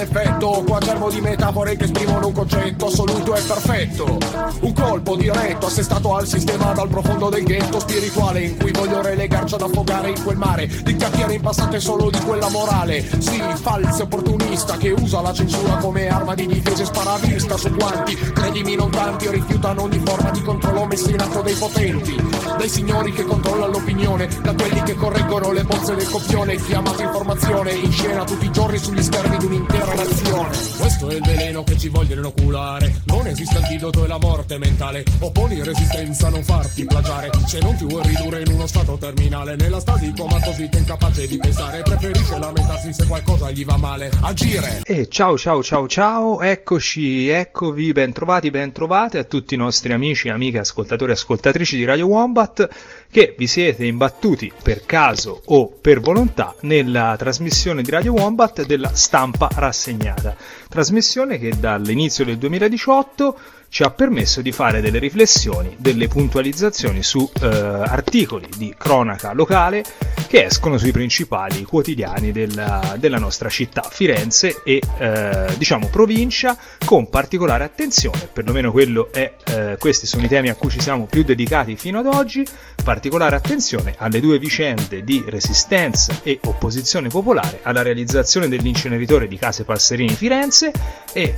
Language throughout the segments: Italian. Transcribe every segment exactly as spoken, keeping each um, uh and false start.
effetto, quaderno di metafore che esprimono un concetto assoluto e perfetto. Un colpo diretto assestato al sistema dal profondo del ghetto spirituale, in cui voglio relegarci ad affogare in quel mare di chiacchiere impastate solo di quella morale. Sì, falso opportunista che usa la censura come arma di difesa e spara a vista su quanti, credimi non tanti, rifiutano ogni forma di controllo messo in atto dai potenti, dai signori che controllano l'opinione, da quelli che correggono le bozze del copione, chiamato informazione in scena tutti i giorni sugli schermi di un'intera nazione. Questo è il veleno che ci vogliono inoculare, non esiste antidoto e la morte mentale, opponi resistenza, non farti plagiare, se non ti vuoi ridurre in uno stato terminale, nella stasi comatosita incapace di pensare, preferisce lamentarsi se qualcosa gli va male, agire. E ciao ciao ciao ciao, eccoci, eccovi, ben trovati, ben trovate a tutti i nostri amici, amiche, ascoltatori e ascoltatrici di Radio Wombat, che vi siete imbattuti per caso o per volontà nella trasmissione di Radio Wombat della Stampa Rassegnata, trasmissione che dall'inizio del duemiladiciotto ci ha permesso di fare delle riflessioni, delle puntualizzazioni su eh, articoli di cronaca locale che escono sui principali quotidiani della, della nostra città, Firenze e eh, diciamo provincia, con particolare attenzione, perlomeno quello è, eh, questi sono i temi a cui ci siamo più dedicati fino ad oggi, particolare attenzione alle due vicende di resistenza e opposizione popolare alla realizzazione dell'inceneritore di Case Passerini Firenze e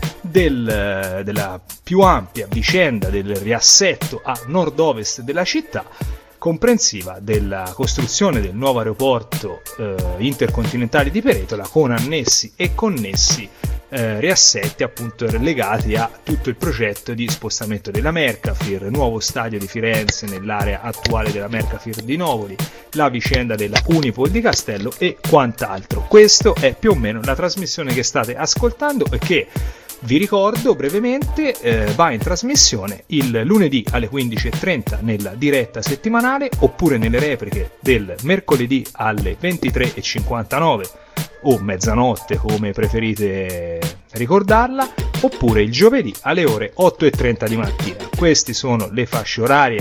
del, della più ampia vicenda del riassetto a nord-ovest della città, comprensiva della costruzione del nuovo aeroporto eh, intercontinentale di Peretola, con annessi e connessi eh, riassetti appunto legati a tutto il progetto di spostamento della Mercafir, nuovo stadio di Firenze nell'area attuale della Mercafir di Novoli, la vicenda della Unipol di Castello e quant'altro. Questo è più o meno la trasmissione che state ascoltando e che, vi ricordo brevemente, eh, va in trasmissione il lunedì alle quindici e trenta nella diretta settimanale, oppure nelle repliche del mercoledì alle ventitré e cinquantanove o mezzanotte come preferite ricordarla, oppure il giovedì alle ore otto e trenta di mattina. Queste sono le fasce orarie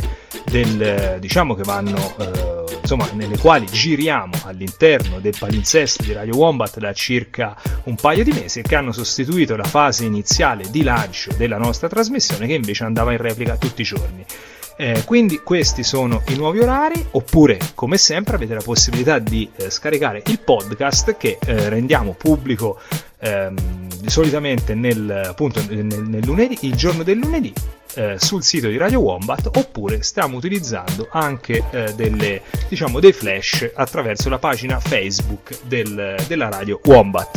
del, diciamo che vanno eh, insomma nelle quali giriamo all'interno del palinsesto di Radio Wombat da circa un paio di mesi, e che hanno sostituito la fase iniziale di lancio della nostra trasmissione, che invece andava in replica tutti i giorni. Eh, quindi questi sono i nuovi orari, oppure come sempre avete la possibilità di eh, scaricare il podcast che eh, rendiamo pubblico ehm, solitamente nel, appunto, nel, nel lunedì, il giorno del lunedì, eh, sul sito di Radio Wombat, oppure stiamo utilizzando anche eh, delle, diciamo, dei flash attraverso la pagina Facebook del, della Radio Wombat.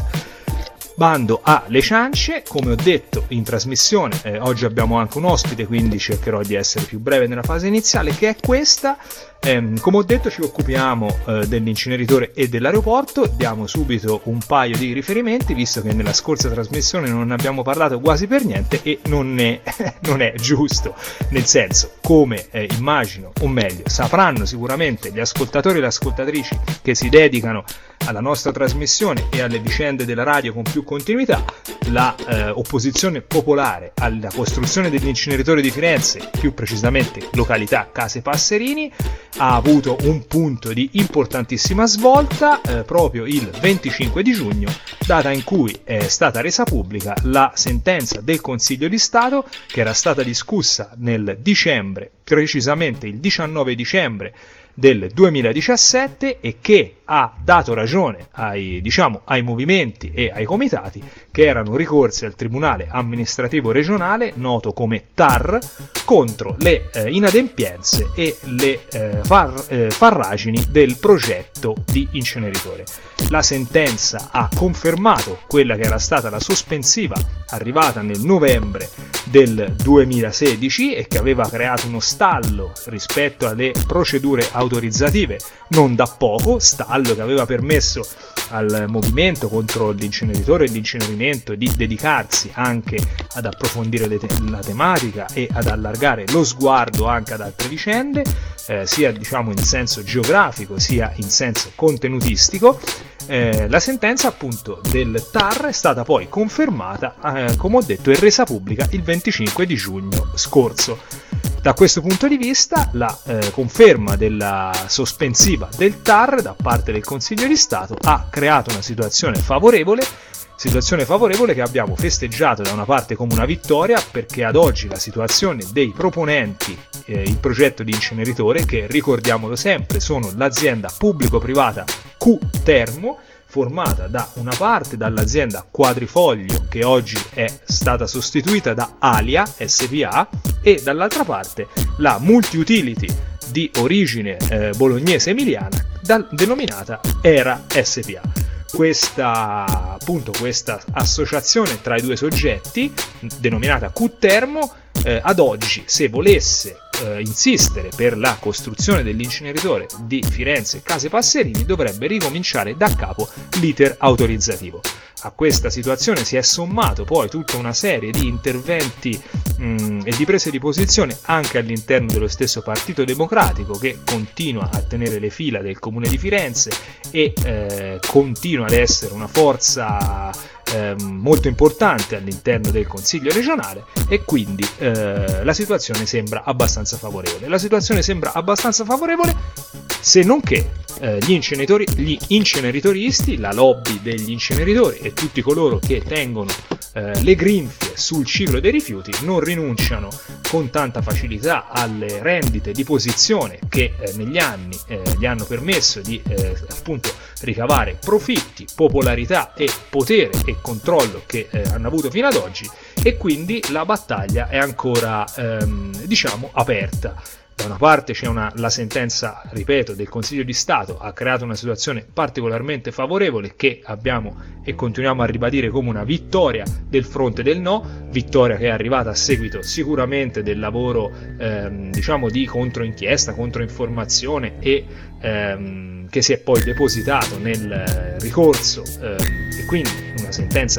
Bando alle ciance, come ho detto in trasmissione, eh, oggi abbiamo anche un ospite, quindi cercherò di essere più breve nella fase iniziale, che è questa. Eh, come ho detto ci occupiamo eh, dell'inceneritore e dell'aeroporto, diamo subito un paio di riferimenti, visto che nella scorsa trasmissione non ne abbiamo parlato quasi per niente, e non è, non è giusto, nel senso, come eh, immagino, o meglio, sapranno sicuramente gli ascoltatori e le ascoltatrici che si dedicano alla nostra trasmissione e alle vicende della radio con più continuità, la eh, opposizione popolare alla costruzione dell'inceneritore di Firenze, più precisamente località Case Passerini, ha avuto un punto di importantissima svolta eh, proprio il venticinque di giugno, data in cui è stata resa pubblica la sentenza del Consiglio di Stato, che era stata discussa nel dicembre, precisamente il diciannove dicembre del duemiladiciassette, e che ha dato ragione ai, diciamo, ai movimenti e ai comitati che erano ricorsi al Tribunale Amministrativo Regionale, noto come T A R, contro le eh, inadempienze e le eh, far, eh, farragini del progetto di inceneritore. La sentenza ha confermato quella che era stata la sospensiva arrivata nel novembre del duemilasedici e che aveva creato uno stallo rispetto alle procedure autorizzative non da poco, stallo che aveva permesso al movimento contro l'inceneritore e l'incenerimento di dedicarsi anche ad approfondire le te- la tematica e ad allargare lo sguardo anche ad altre vicende, eh, sia diciamo in senso geografico sia in senso contenutistico. Eh, la sentenza appunto del T A R è stata poi confermata, eh, come ho detto, e resa pubblica il venticinque di giugno scorso. Da questo punto di vista la eh, conferma della sospensiva del T A R da parte del Consiglio di Stato ha creato una situazione favorevole situazione favorevole che abbiamo festeggiato da una parte come una vittoria, perché ad oggi la situazione dei proponenti eh, il progetto di inceneritore, che ricordiamolo sempre sono l'azienda pubblico-privata Q-Termo, formata da una parte dall'azienda Quadrifoglio, che oggi è stata sostituita da Alia S P A, e dall'altra parte la multi-utility di origine eh, bolognese emiliana da, denominata Era S P A. Questa, appunto, questa associazione tra i due soggetti, denominata Q-Termo, eh, ad oggi, se volesse eh, insistere per la costruzione dell'inceneritore di Firenze Case Passerini, dovrebbe ricominciare da capo l'iter autorizzativo. A questa situazione si è sommato poi tutta una serie di interventi mh, e di prese di posizione anche all'interno dello stesso Partito Democratico, che continua a tenere le fila del Comune di Firenze e eh, continua ad essere una forza eh, molto importante all'interno del Consiglio regionale, e quindi eh, la situazione sembra abbastanza favorevole. La situazione sembra abbastanza favorevole se non che eh, gli inceneritori, gli inceneritoristi, la lobby degli inceneritori e tutti coloro che tengono eh, le grinfie sul ciclo dei rifiuti non rinunciano con tanta facilità alle rendite di posizione che eh, negli anni eh, gli hanno permesso di eh, appunto ricavare profitti, popolarità e potere e controllo che eh, hanno avuto fino ad oggi, e quindi la battaglia è ancora ehm, diciamo aperta. Da una parte c'è una, la sentenza, ripeto, del Consiglio di Stato ha creato una situazione particolarmente favorevole che abbiamo e continuiamo a ribadire come una vittoria del fronte del no, vittoria che è arrivata a seguito sicuramente del lavoro ehm, diciamo di controinchiesta, controinformazione e ehm, che si è poi depositato nel ricorso ehm, e quindi una sentenza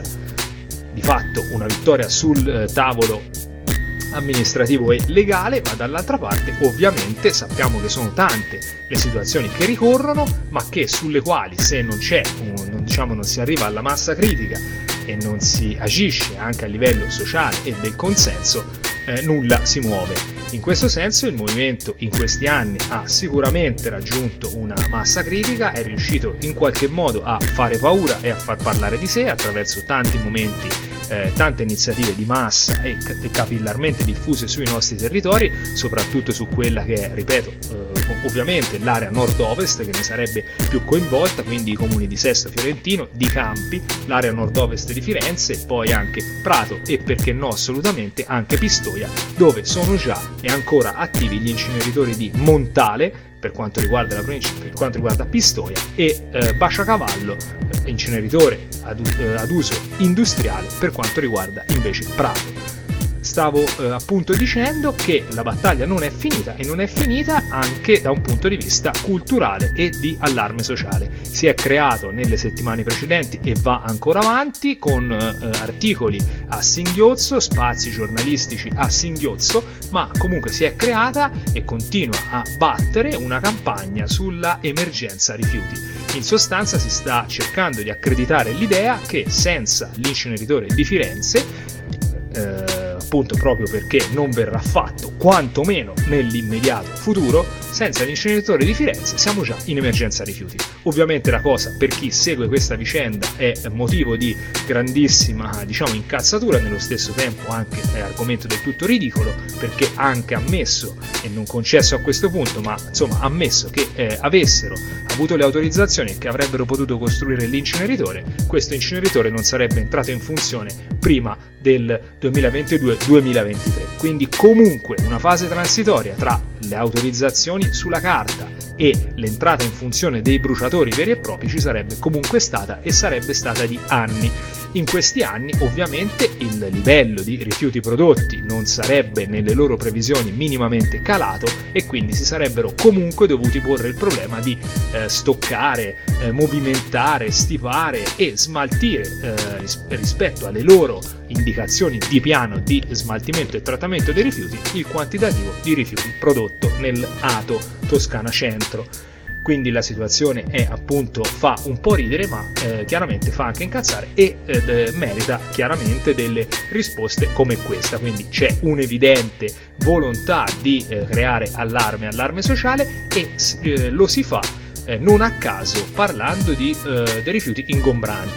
di fatto, una vittoria sul eh, tavolo amministrativo e legale, ma dall'altra parte ovviamente sappiamo che sono tante le situazioni che ricorrono, ma che sulle quali se non c'è un, non, diciamo, non si arriva alla massa critica e non si agisce anche a livello sociale e del consenso, eh, nulla si muove. In questo senso il movimento in questi anni ha sicuramente raggiunto una massa critica, è riuscito in qualche modo a fare paura e a far parlare di sé attraverso tanti momenti, eh, tante iniziative di massa e, e capillarmente diffuse sui nostri territori, soprattutto su quella che è, ripeto, eh, ovviamente l'area nord-ovest che ne sarebbe più coinvolta, quindi i comuni di Sesto Fiorentino, di Campi, l'area nord-ovest di Firenze, poi anche Prato e perché no assolutamente anche Pistoia, dove sono già e ancora attivi gli inceneritori di Montale per quanto riguarda la provincia, per quanto riguarda Pistoia, e eh, Basciacavallo, eh, inceneritore ad, eh, ad uso industriale per quanto riguarda invece Prato. Stavo eh, appunto dicendo che la battaglia non è finita, e non è finita anche da un punto di vista culturale e di allarme sociale. Si è creato nelle settimane precedenti e va ancora avanti con eh, articoli a singhiozzo, spazi giornalistici a singhiozzo, ma comunque si è creata e continua a battere una campagna sulla emergenza rifiuti. In sostanza si sta cercando di accreditare l'idea che senza l'inceneritore di Firenze, eh, appunto proprio perché non verrà fatto quantomeno nell'immediato futuro, senza l'inceneritore di Firenze siamo già in emergenza rifiuti. Ovviamente la cosa, per chi segue questa vicenda, è motivo di grandissima, diciamo, incazzatura, nello stesso tempo anche è argomento del tutto ridicolo, perché anche ammesso, e non concesso a questo punto, ma insomma ammesso che eh, avessero avuto le autorizzazioni e che avrebbero potuto costruire l'inceneritore, questo inceneritore non sarebbe entrato in funzione prima del duemilaventidue duemilaventitré, quindi comunque una fase transitoria tra le autorizzazioni sulla carta e l'entrata in funzione dei bruciatori veri e propri ci sarebbe comunque stata, e sarebbe stata di anni. In questi anni ovviamente il livello di rifiuti prodotti non sarebbe nelle loro previsioni minimamente calato, e quindi si sarebbero comunque dovuti porre il problema di eh, stoccare, eh, movimentare, stipare e smaltire eh, ris- rispetto alle loro indicazioni di piano di smaltimento e trattamento dei rifiuti il quantitativo di rifiuti prodotto nel A T O Toscana Centro. Quindi la situazione è appunto, fa un po' ridere, ma eh, chiaramente fa anche incazzare e eh, merita chiaramente delle risposte come questa. Quindi c'è un'evidente volontà di eh, creare allarme, allarme sociale, e eh, lo si fa eh, non a caso parlando di, eh, dei rifiuti ingombranti.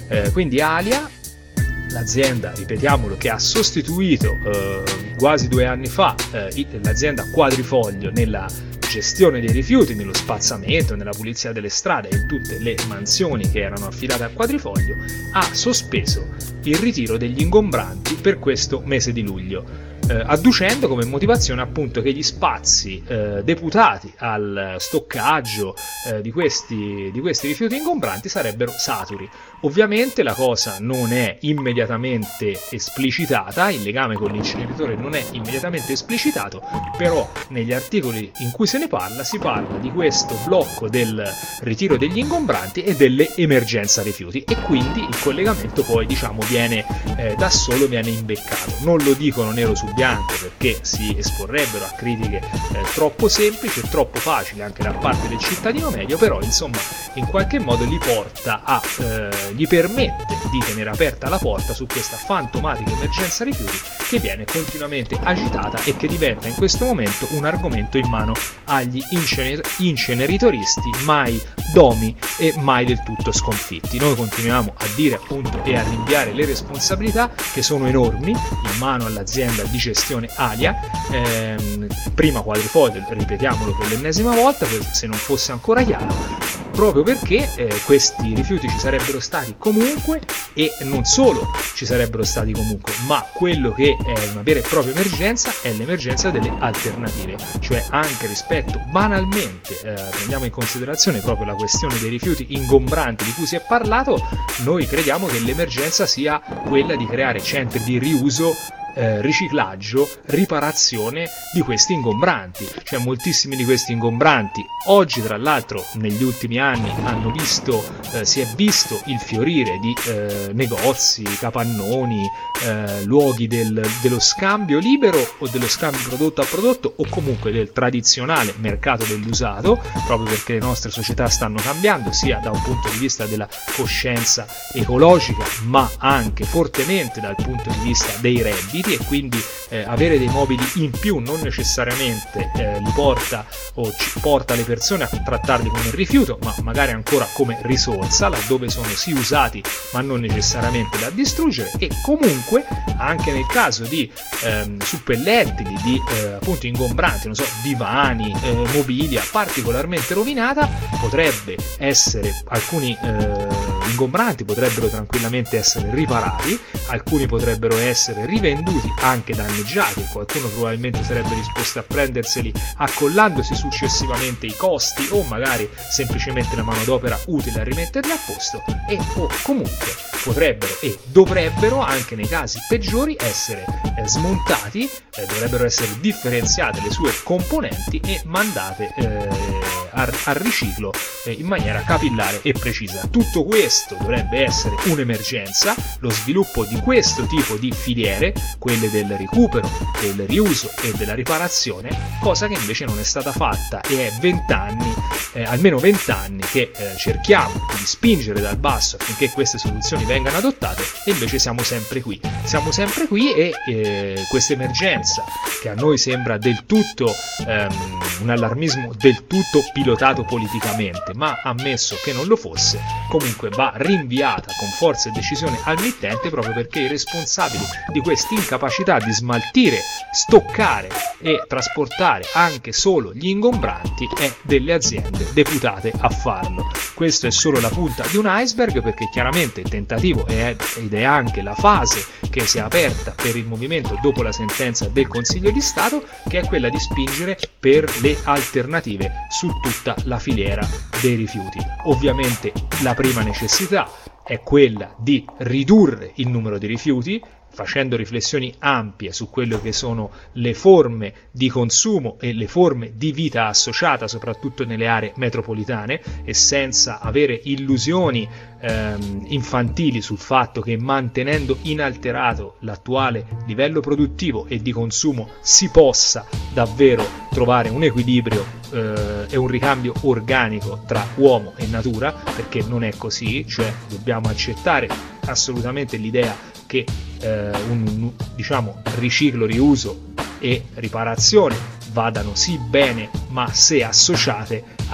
Eh, quindi Alia, l'azienda, ripetiamolo, che ha sostituito eh, quasi due anni fa eh, l'azienda Quadrifoglio nella gestione dei rifiuti, nello spazzamento, nella pulizia delle strade e in tutte le mansioni che erano affidate a Quadrifoglio, ha sospeso il ritiro degli ingombranti per questo mese di luglio. Eh, adducendo come motivazione appunto che gli spazi eh, deputati al stoccaggio eh, di, questi, di questi rifiuti ingombranti sarebbero saturi. Ovviamente la cosa non è immediatamente esplicitata, il legame con l'inceneritore non è immediatamente esplicitato, però negli articoli in cui se ne parla si parla di questo blocco del ritiro degli ingombranti e dell'emergenza rifiuti, e quindi il collegamento poi diciamo viene eh, da solo, viene imbeccato. Non lo dicono nero su bianco perché si esporrebbero a critiche eh, troppo semplici e troppo facili anche da parte del cittadino medio, però insomma in qualche modo li porta a eh, gli permette di tenere aperta la porta su questa fantomatica emergenza rifiuti che viene continuamente agitata e che diventa in questo momento un argomento in mano agli incener- inceneritoristi mai domi e mai del tutto sconfitti. Noi continuiamo a dire appunto e a rinviare le responsabilità che sono enormi in mano all'azienda di gestione Alia, ehm, prima Quadrifoglio, ripetiamolo per l'ennesima volta se non fosse ancora chiaro, proprio perché eh, questi rifiuti ci sarebbero stati comunque, e non solo ci sarebbero stati comunque, ma quello che è una vera e propria emergenza è l'emergenza delle alternative, cioè anche rispetto banalmente, eh, prendiamo in considerazione proprio la questione dei rifiuti ingombranti di cui si è parlato, noi crediamo che l'emergenza sia quella di creare centri di riuso, Eh, riciclaggio, riparazione di questi ingombranti. Cioè moltissimi di questi ingombranti oggi tra l'altro negli ultimi anni hanno visto eh, si è visto il fiorire di eh, negozi, capannoni, eh, luoghi del, dello scambio libero o dello scambio prodotto a prodotto o comunque del tradizionale mercato dell'usato, proprio perché le nostre società stanno cambiando sia da un punto di vista della coscienza ecologica ma anche fortemente dal punto di vista dei redditi, e quindi eh, avere dei mobili in più non necessariamente eh, li porta o ci porta le persone a trattarli come rifiuto, ma magari ancora come risorsa, laddove sono sì usati ma non necessariamente da distruggere. E comunque anche nel caso di ehm, suppellettili, di eh, appunto ingombranti, non so, divani, eh, mobilia particolarmente rovinata, potrebbe essere alcuni eh, ingombranti potrebbero tranquillamente essere riparati, alcuni potrebbero essere rivenduti anche danneggiati, qualcuno probabilmente sarebbe disposto a prenderseli accollandosi successivamente i costi o magari semplicemente la manodopera utile a rimetterli a posto, e o comunque potrebbero e dovrebbero anche nei casi peggiori essere eh, smontati, eh, dovrebbero essere differenziate le sue componenti e mandate eh, al, al riciclo eh, in maniera capillare e precisa. Tutto questo dovrebbe essere un'emergenza, lo sviluppo di questo tipo di filiere, quelle del recupero, del riuso e della riparazione, cosa che invece non è stata fatta, e è vent'anni, eh, almeno vent'anni che eh, cerchiamo di spingere dal basso affinché queste soluzioni vengano adottate, e invece siamo sempre qui, siamo sempre qui e eh, questa emergenza, che a noi sembra del tutto ehm, un allarmismo del tutto pilotato politicamente, ma ammesso che non lo fosse, comunque va rinviata con forza e decisione al mittente, proprio perché i responsabili di questa incapacità di smaltire, stoccare e trasportare anche solo gli ingombranti è delle aziende deputate a farlo. Questo è solo la punta di un iceberg, perché chiaramente il tentativo è, ed è anche la fase che si è aperta per il movimento dopo la sentenza del Consiglio di Stato, che è quella di spingere per le alternative su tutta la filiera dei rifiuti. Ovviamente la prima necessità è quella di ridurre il numero di rifiuti, facendo riflessioni ampie su quello che sono le forme di consumo e le forme di vita associata soprattutto nelle aree metropolitane, e senza avere illusioni ehm, infantili sul fatto che mantenendo inalterato l'attuale livello produttivo e di consumo si possa davvero trovare un equilibrio eh, e un ricambio organico tra uomo e natura, perché non è così, cioè dobbiamo accettare assolutamente l'idea che eh, un diciamo riciclo, riuso e riparazione vadano sì bene, ma se associate a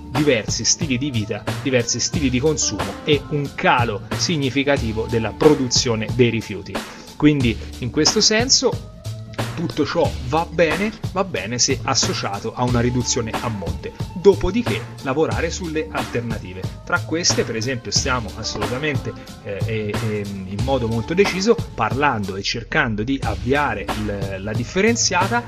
diversi stili di vita, diversi stili di consumo e un calo significativo della produzione dei rifiuti. Quindi in questo senso tutto ciò va bene, va bene se associato a una riduzione a monte, dopodiché lavorare sulle alternative. Tra queste, per esempio, stiamo assolutamente eh, e, e in modo molto deciso parlando e cercando di avviare il, la differenziata,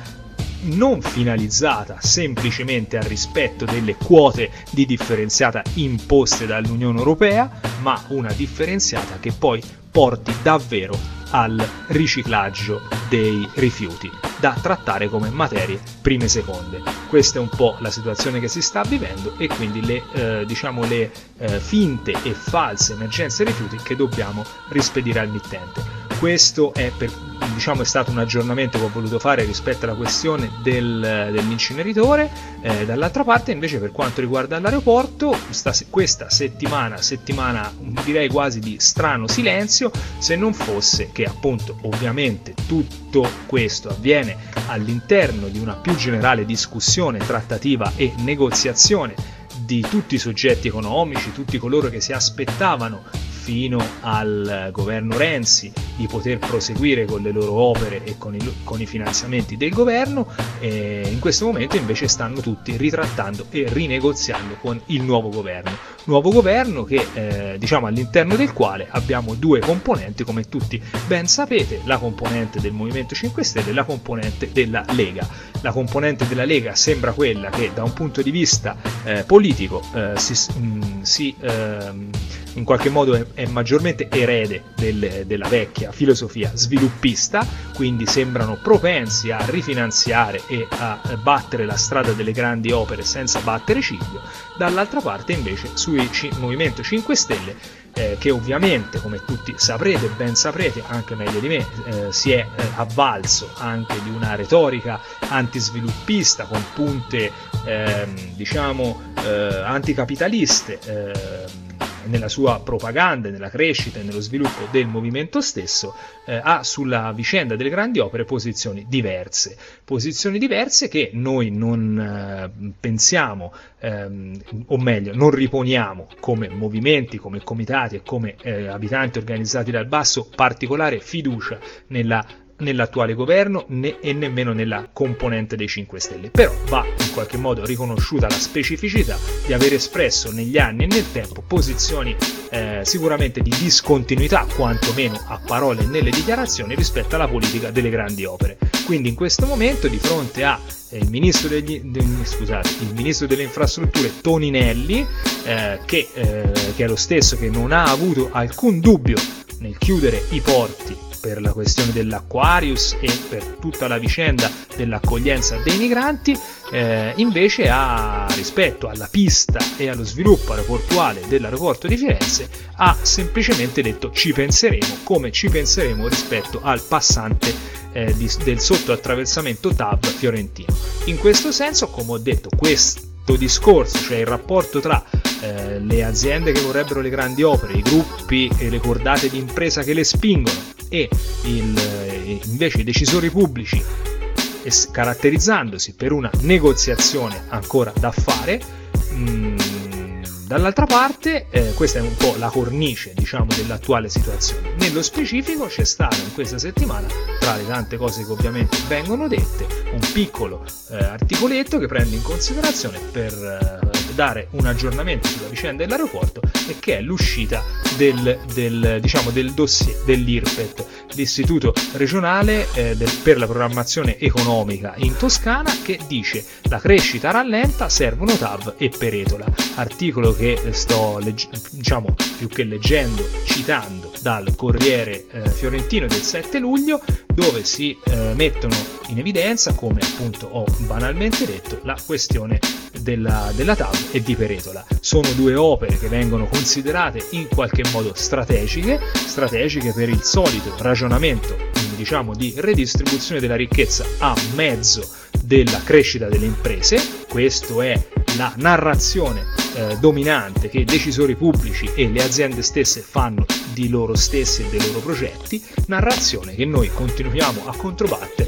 non finalizzata semplicemente al rispetto delle quote di differenziata imposte dall'Unione Europea, ma una differenziata che poi porti davvero al riciclaggio dei rifiuti da trattare come materie prime e seconde. Questa è un po' la situazione che si sta vivendo e quindi le, eh, diciamo le eh, finte e false emergenze rifiuti che dobbiamo rispedire al mittente. Questo è, per, diciamo, è stato un aggiornamento che ho voluto fare rispetto alla questione del, dell'inceneritore. Eh, dall'altra parte invece, per quanto riguarda l'aeroporto, sta, questa settimana, settimana direi quasi di strano silenzio, se non fosse che appunto ovviamente tutto questo avviene all'interno di una più generale discussione, trattativa e negoziazione di tutti i soggetti economici, tutti coloro che si aspettavano fino al governo Renzi di poter proseguire con le loro opere e con i, con i finanziamenti del governo, e in questo momento invece stanno tutti ritrattando e rinegoziando con il nuovo governo. Nuovo governo che eh, diciamo all'interno del quale abbiamo due componenti, come tutti ben sapete, la componente del Movimento cinque Stelle e la componente della Lega. La componente della Lega sembra quella che da un punto di vista eh, politico eh, si, mh, si eh, in qualche modo è, è maggiormente erede del, della vecchia filosofia sviluppista, quindi sembrano propensi a rifinanziare e a battere la strada delle grandi opere senza battere ciglio. Dall'altra parte invece sul C- Movimento cinque Stelle, eh, che ovviamente, come tutti saprete, ben saprete, anche meglio di me, eh, si è eh, avvalso anche di una retorica antisviluppista con punte eh, diciamo eh, anticapitaliste eh, nella sua propaganda, nella crescita e nello sviluppo del movimento stesso, eh, ha sulla vicenda delle grandi opere posizioni diverse, posizioni diverse che noi non eh, pensiamo, ehm, o meglio, non riponiamo come movimenti, come comitati e come eh, abitanti organizzati dal basso particolare fiducia nella nell'attuale governo né, e nemmeno nella componente dei cinque Stelle, però va in qualche modo riconosciuta la specificità di aver espresso negli anni e nel tempo posizioni eh, sicuramente di discontinuità, quantomeno a parole e nelle dichiarazioni, rispetto alla politica delle grandi opere. Quindi in questo momento, di fronte a eh, il, ministro degli, degli, scusate, il ministro delle infrastrutture Toninelli, eh, che, eh, che è lo stesso che non ha avuto alcun dubbio nel chiudere i porti per la questione dell'Aquarius e per tutta la vicenda dell'accoglienza dei migranti, eh, invece ha, rispetto alla pista e allo sviluppo aeroportuale dell'aeroporto di Firenze, ha semplicemente detto ci penseremo, come ci penseremo rispetto al passante eh, di, del sottoattraversamento T A V fiorentino. In questo senso, come ho detto, questo discorso, cioè il rapporto tra eh, le aziende che vorrebbero le grandi opere, i gruppi e le cordate di impresa che le spingono e il, eh, invece i decisori pubblici, es- caratterizzandosi per una negoziazione ancora da fare, mh, dall'altra parte eh, questa è un po' la cornice, diciamo, dell'attuale situazione. Nello specifico c'è stato in questa settimana, tra le tante cose che ovviamente vengono dette, un piccolo eh, articoletto che prende in considerazione per eh, dare un aggiornamento sulla vicenda dell'aeroporto, e che è l'uscita del, del, diciamo, del dossier dell'I R P E T, l'Istituto regionale eh, del, per la programmazione economica in Toscana, che dice la crescita rallenta, servono T A V e peretola. Articolo che sto legge- diciamo più che leggendo, citando dal Corriere eh, fiorentino del sette luglio, dove si eh, mettono in evidenza, come appunto ho banalmente detto, la questione della, della T A V e di peretola. Sono due opere che vengono considerate in qualche modo strategiche, strategiche per il solito ragionamento, diciamo, di redistribuzione della ricchezza a mezzo della crescita delle imprese. Questa è la narrazione eh, dominante che i decisori pubblici e le aziende stesse fanno di loro stessi e dei loro progetti, narrazione che noi continuiamo a controbattere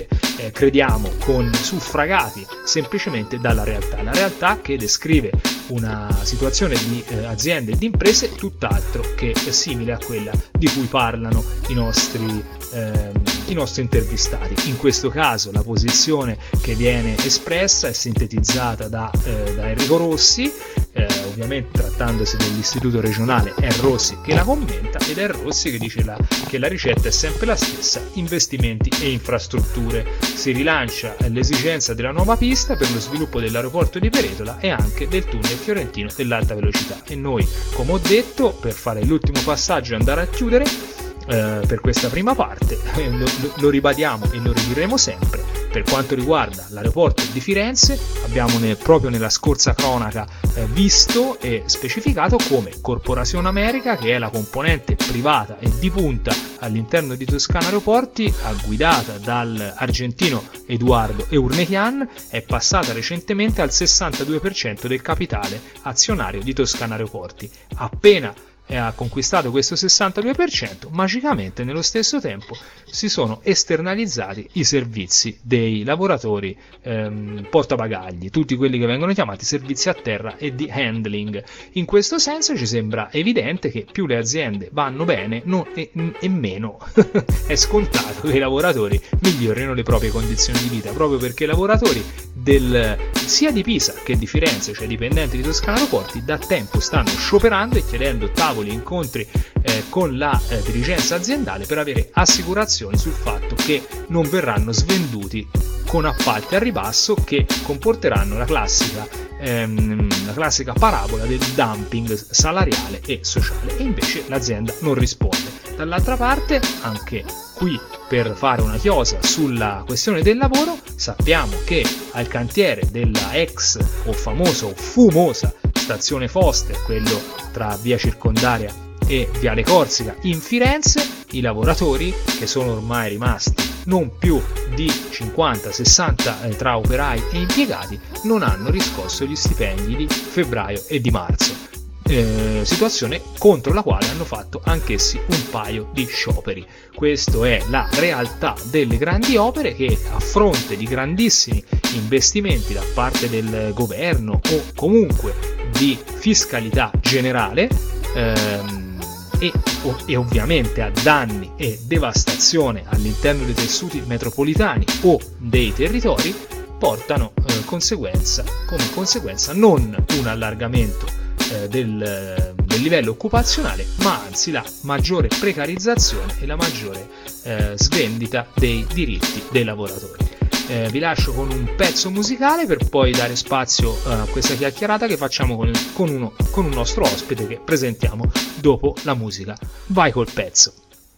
eh, crediamo, con suffragati semplicemente dalla realtà, la realtà che descrive una situazione di eh, aziende e di imprese tutt'altro che simile a quella di cui parlano i nostri, eh, i nostri intervistati. In questo caso la posizione che viene espressa è sintetizzata da, eh, da Enrico Rossi, eh, ovviamente trattandosi dell'istituto regionale è Rossi che la commenta, ed è Rossi che dice la, che la ricetta è sempre la stessa: investimenti e infrastrutture. Si rilancia l'esigenza della nuova pista per lo sviluppo dell'aeroporto di Peretola e anche del tunnel fiorentino dell'alta velocità. E noi, come ho detto, per fare l'ultimo passaggio e andare a chiudere eh, per questa prima parte, eh, lo, lo ribadiamo e lo ridiremo sempre. Per quanto riguarda l'aeroporto di Firenze, abbiamo nel, proprio nella scorsa cronaca eh, visto e specificato come Corporazione America, che è la componente privata e di punta all'interno di Toscana Aeroporti, guidata dal argentino Eduardo Eurnechian, è passata recentemente al sessantadue per cento del capitale azionario di Toscana Aeroporti. Appena ha conquistato questo sessantadue per cento, magicamente nello stesso tempo si sono esternalizzati i servizi dei lavoratori ehm, portabagagli, tutti quelli che vengono chiamati servizi a terra e di handling. In questo senso ci sembra evidente che più le aziende vanno bene non, e, e meno è scontato che i lavoratori migliorino le proprie condizioni di vita, proprio perché i lavoratori del, sia di Pisa che di Firenze, cioè dipendenti di Toscana Aeroporti, da tempo stanno scioperando e chiedendo tavoli, incontri eh, con la eh, dirigenza aziendale per avere assicurazioni sul fatto che non verranno svenduti con appalti a ribasso che comporteranno la classica, ehm, la classica parabola del dumping salariale e sociale, e invece l'azienda non risponde. Dall'altra parte, anche qui per fare una chiosa sulla questione del lavoro, sappiamo che al cantiere della ex o famosa o fumosa stazione Foster, quello tra via Circondaria e viale Corsica in Firenze, i lavoratori, che sono ormai rimasti non più di cinquanta sessanta eh, tra operai e impiegati, non hanno riscosso gli stipendi di febbraio e di marzo. Eh, situazione contro la quale hanno fatto anch'essi un paio di scioperi. Questa è la realtà delle grandi opere, che a fronte di grandissimi investimenti da parte del governo o comunque di fiscalità generale ehm, e, e ovviamente a danni e devastazione all'interno dei tessuti metropolitani o dei territori, portano eh, conseguenza, come conseguenza non un allargamento Del, del livello occupazionale, ma anzi la maggiore precarizzazione e la maggiore eh, svendita dei diritti dei lavoratori. Eh, vi lascio con un pezzo musicale per poi dare spazio a questa chiacchierata che facciamo con, con, uno, con un nostro ospite che presentiamo dopo la musica. Vai col pezzo.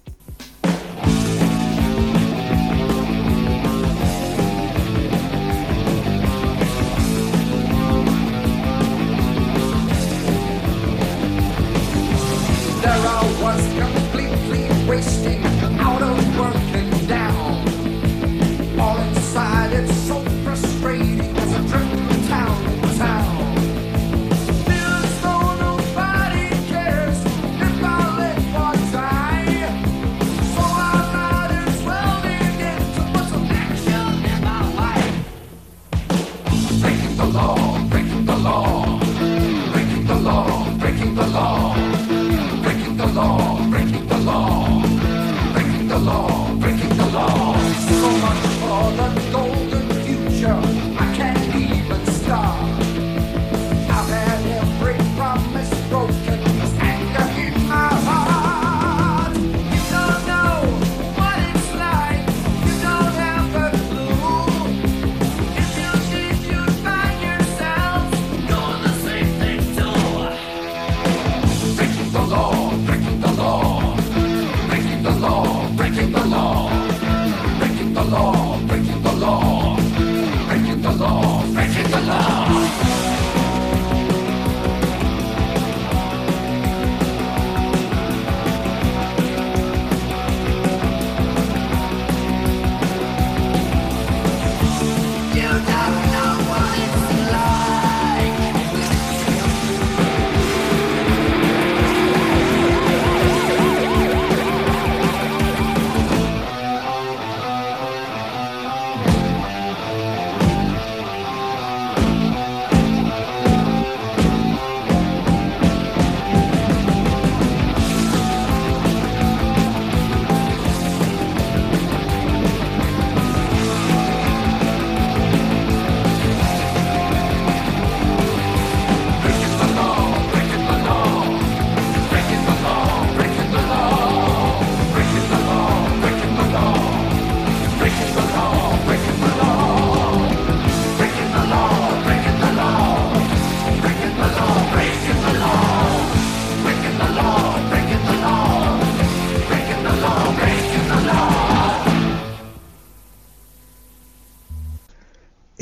Wasting, out of work and down. All inside, it's so frustrating as a drifting town in town. Feels though nobody cares if I let one die. So I might as well begin to put some action in my life. Breaking the law, breaking the law, breaking the law, breaking the law, breaking the law, breaking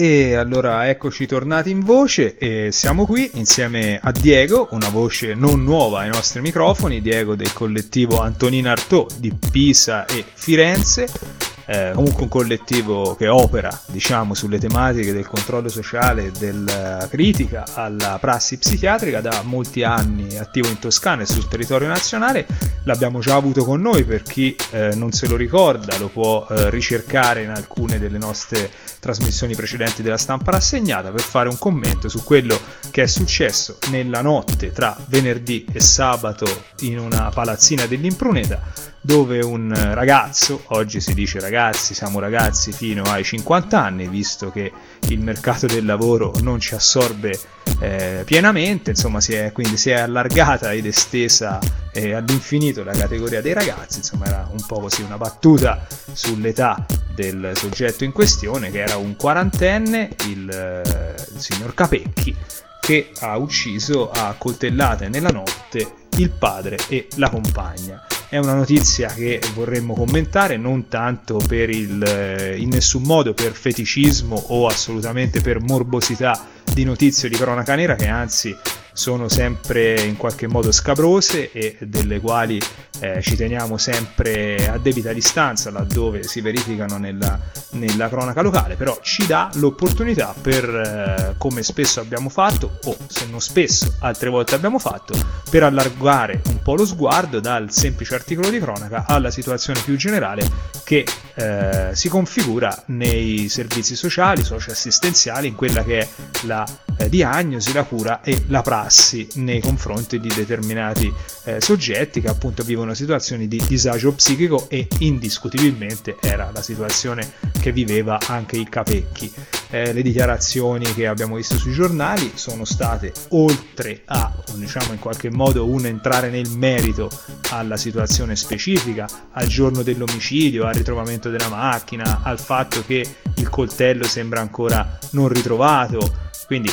E allora eccoci tornati in voce e siamo qui insieme a Diego, una voce non nuova ai nostri microfoni, Diego del collettivo Antonino Artaud di Pisa e Firenze, eh, comunque un collettivo che opera, diciamo, sulle tematiche del controllo sociale e della critica alla prassi psichiatrica, da molti anni attivo in Toscana e sul territorio nazionale. L'abbiamo già avuto con noi, per chi eh, non se lo ricorda lo può eh, ricercare in alcune delle nostre trasmissioni precedenti della Stampa Rassegnata, per fare un commento su quello che è successo nella notte tra venerdì e sabato in una palazzina dell'Impruneta, dove un ragazzo, oggi si dice ragazzi, siamo ragazzi fino ai cinquanta anni, visto che il mercato del lavoro non ci assorbe eh, pienamente, insomma si è, quindi si è allargata ed estesa eh, all'infinito la categoria dei ragazzi, insomma era un po' così una battuta sull'età del soggetto in questione, che era un quarantenne, il, eh, il signor Capecchi, che ha ucciso a coltellate nella notte il padre e la compagna. È una notizia che vorremmo commentare, non tanto per il, in nessun modo per feticismo o assolutamente per morbosità di notizie di cronaca nera, che anzi sono sempre in qualche modo scabrose e delle quali eh, ci teniamo sempre a debita distanza laddove si verificano nella, nella cronaca locale, però ci dà l'opportunità per, eh, come spesso abbiamo fatto, o se non spesso altre volte abbiamo fatto, per allargare un po' lo sguardo dal semplice articolo di cronaca alla situazione più generale che eh, si configura nei servizi sociali, socio-assistenziali, in quella che è la eh, diagnosi, la cura e la prassi nei confronti di determinati eh, soggetti che appunto vivono situazioni di disagio psichico, e indiscutibilmente era la situazione che viveva anche il Capecchi. Eh, le dichiarazioni che abbiamo visto sui giornali sono state, oltre a, diciamo, in qualche modo un entrare nel merito alla situazione specifica, al giorno dell'omicidio, al ritrovamento della macchina, al fatto che il coltello sembra ancora non ritrovato, quindi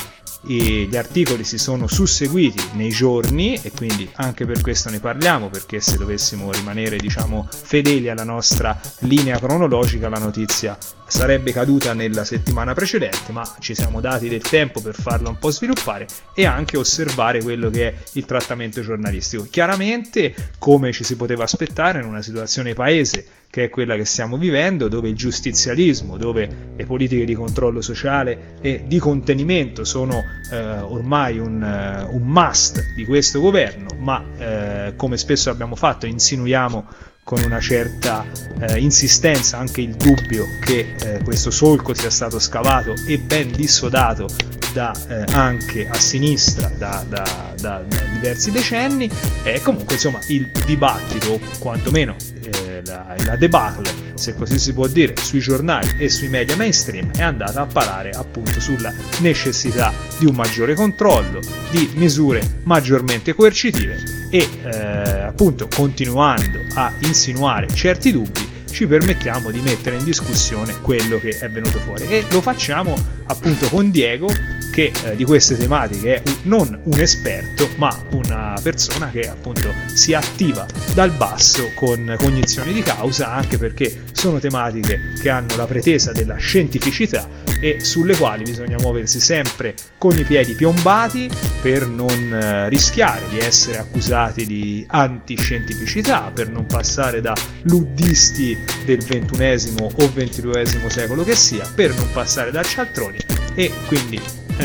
e gli articoli si sono susseguiti nei giorni e quindi anche per questo ne parliamo, perché se dovessimo rimanere, diciamo, fedeli alla nostra linea cronologica, la notizia sarebbe caduta nella settimana precedente, ma ci siamo dati del tempo per farla un po' sviluppare e anche osservare quello che è il trattamento giornalistico. Chiaramente, come ci si poteva aspettare in una situazione paese che è quella che stiamo vivendo, dove il giustizialismo, dove le politiche di controllo sociale e di contenimento sono eh, ormai un, uh, un must di questo governo, ma eh, come spesso abbiamo fatto insinuiamo con una certa eh, insistenza anche il dubbio che eh, questo solco sia stato scavato e ben dissodato da, eh, anche a sinistra da, da, da, da diversi decenni, e comunque insomma il dibattito, o quantomeno eh, la, la debacle, se così si può dire, sui giornali e sui media mainstream è andata a parare appunto sulla necessità di un maggiore controllo, di misure maggiormente coercitive, e eh, appunto continuando a insinuare certi dubbi ci permettiamo di mettere in discussione quello che è venuto fuori, e lo facciamo appunto con Diego, che eh, di queste tematiche è un, non un esperto ma una persona che appunto si attiva dal basso con cognizione di causa, anche perché sono tematiche che hanno la pretesa della scientificità e sulle quali bisogna muoversi sempre con i piedi piombati per non eh, rischiare di essere accusati di antiscientificità, per non passare da luddisti del ventunesimo o ventiduesimo secolo che sia, per non passare da cialtroni, e quindi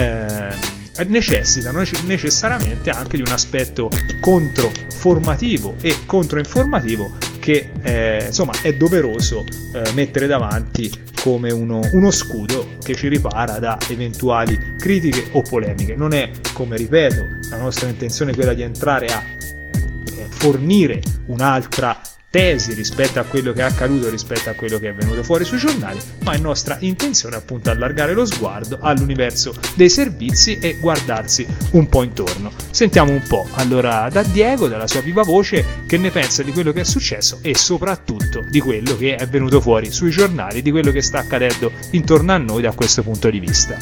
eh, necessitano necessariamente anche di un aspetto controformativo e controinformativo che eh, insomma è doveroso eh, mettere davanti come uno, uno scudo che ci ripara da eventuali critiche o polemiche. Non è, come ripeto, la nostra intenzione quella di entrare a eh, fornire un'altra tesi rispetto a quello che è accaduto, rispetto a quello che è venuto fuori sui giornali, ma è nostra intenzione appunto allargare lo sguardo all'universo dei servizi e guardarsi un po' intorno. Sentiamo un po' allora da Diego, dalla sua viva voce, che ne pensa di quello che è successo e soprattutto di quello che è venuto fuori sui giornali, di quello che sta accadendo intorno a noi da questo punto di vista.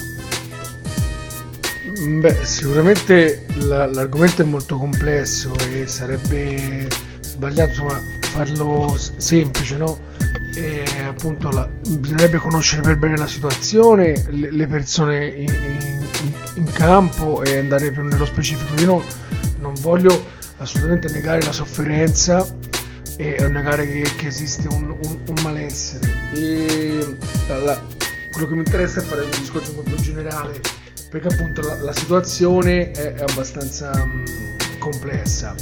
Beh, sicuramente la, l'argomento è molto complesso e sarebbe sbagliato, insomma, farlo semplice, no? e appunto la, bisognerebbe conoscere per bene la situazione, le, le persone in, in, in campo e andare più nello specifico. Io no, non voglio assolutamente negare la sofferenza e negare che, che esiste un, un, un malessere. E la, quello che mi interessa è fare un discorso molto generale, perché appunto la, la situazione è, è abbastanza um, complessa.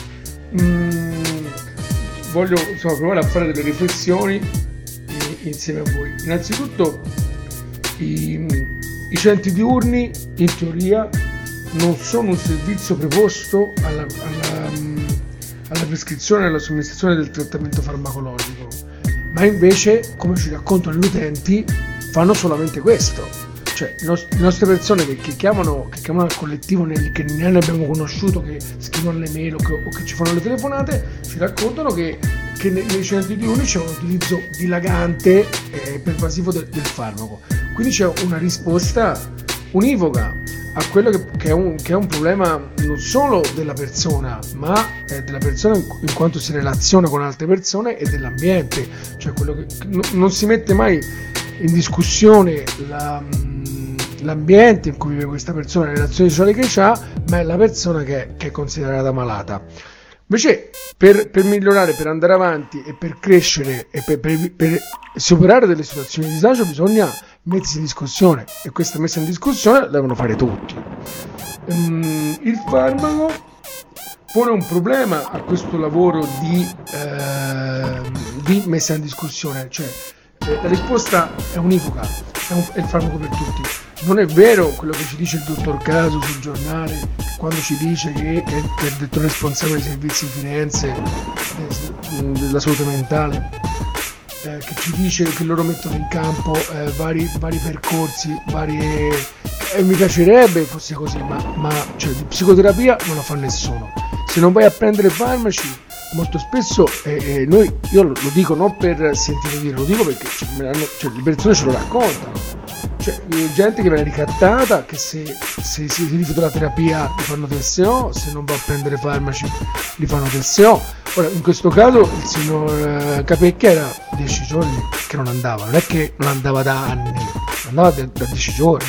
Mm, voglio insomma provare a fare delle riflessioni eh, insieme a voi. Innanzitutto i, i centri diurni in teoria non sono un servizio preposto alla, alla, alla prescrizione e alla somministrazione del trattamento farmacologico, ma invece, come ci raccontano gli utenti, fanno solamente questo. Cioè le nostre persone che, che, chiamano, che chiamano al collettivo, nel, che ne abbiamo conosciuto, che scrivono le mail o che, o che ci fanno le telefonate, ci raccontano che, che nei, nei centri diurni c'è un utilizzo dilagante e pervasivo de, del farmaco. Quindi c'è una risposta univoca a quello che, che, è un, che è un problema non solo della persona, ma eh, della persona in, in quanto si relaziona con altre persone, e dell'ambiente. Cioè quello che no, non si mette mai in discussione la, l'ambiente in cui vive questa persona, le relazioni sociali che ha, ma è la persona che, che è considerata malata. Invece per, per migliorare, per andare avanti e per crescere e per, per, per superare delle situazioni di disagio bisogna mettersi in discussione, e questa messa in discussione la devono fare tutti. Um, il farmaco pone un problema a questo lavoro di, eh, di messa in discussione, cioè eh, la risposta è univoca, è, un, è il farmaco per tutti. Non è vero quello che ci dice il dottor Caso sul giornale, quando ci dice che, che, che è il direttore responsabile dei servizi di Firenze eh, della salute mentale, eh, che ci dice che loro mettono in campo eh, vari, vari percorsi, varie... Eh, mi piacerebbe fosse così, ma, ma cioè, di psicoterapia non la fa nessuno. Se non vai a prendere farmaci, molto spesso eh, eh, noi, io lo, lo dico non per sentire dire, lo dico perché cioè, cioè, le persone ce lo raccontano. Cioè, gente che viene ricattata, che se, se, se si rifiuta la terapia gli fanno T S O, se non va a prendere farmaci gli fanno T S O. Ora, in questo caso il signor eh, Capecchia era dieci giorni che non andava, non è che non andava da anni, andava da, da dieci giorni.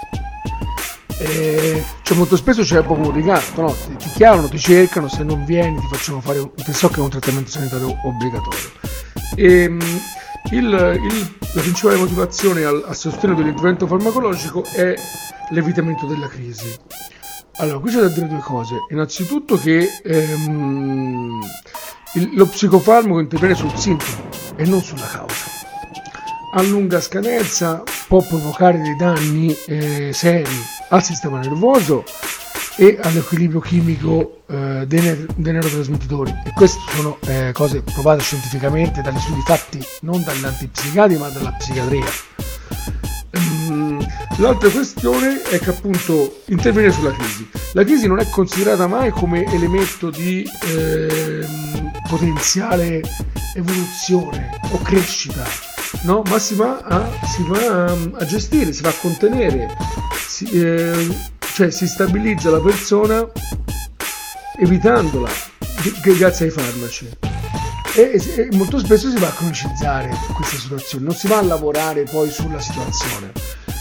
E, cioè, molto spesso c'è proprio un ricatto, no? Ti, ti chiamano, ti cercano, se non vieni ti facciano fare un T S O, che è un trattamento sanitario obbligatorio. E, Il, il, la principale motivazione al, a sostegno dell'intervento farmacologico è l'evitamento della crisi. Allora, qui c'è da dire due cose. Innanzitutto che ehm, il, lo psicofarmaco interviene sul sintomo e non sulla causa. A lunga scadenza può provocare dei danni eh, seri al sistema nervoso e all'equilibrio chimico eh, dei, ne- dei neurotrasmettitori, e queste sono eh, cose provate scientificamente dagli studi fatti non dagli antipsichiatri ma dalla psichiatria. Um, l'altra questione è che appunto interviene sulla crisi. La crisi non è considerata mai come elemento di eh, potenziale evoluzione o crescita, no? Ma si va a, si va a, a gestire, si va a contenere, si, eh, cioè si stabilizza la persona evitandola grazie ai farmaci, e, e molto spesso si va a cronicizzare questa situazione, non si va a lavorare poi sulla situazione.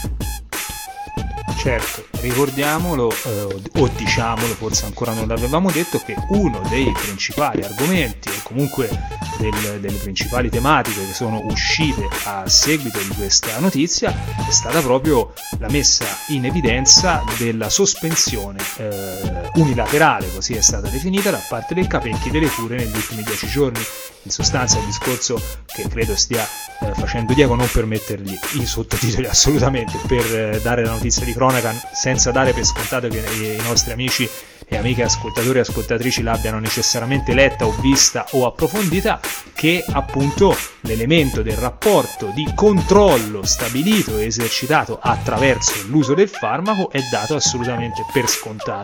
Certo, ricordiamolo eh, o diciamolo, forse ancora non l'avevamo detto, che uno dei principali argomenti e comunque del, delle principali tematiche che sono uscite a seguito di questa notizia è stata proprio la messa in evidenza della sospensione eh, unilaterale, così è stata definita, da parte del Capecchi delle cure negli ultimi dieci giorni. In sostanza il discorso che credo stia eh, facendo Diego, non per mettergli i sottotitoli assolutamente, per eh, dare la notizia di cronaca senza dare per scontato che i, i nostri amici e amiche ascoltatori e ascoltatrici l'abbiano necessariamente letta o vista o approfondita, che appunto l'elemento del rapporto di controllo stabilito e esercitato attraverso l'uso del farmaco è dato assolutamente per scontato,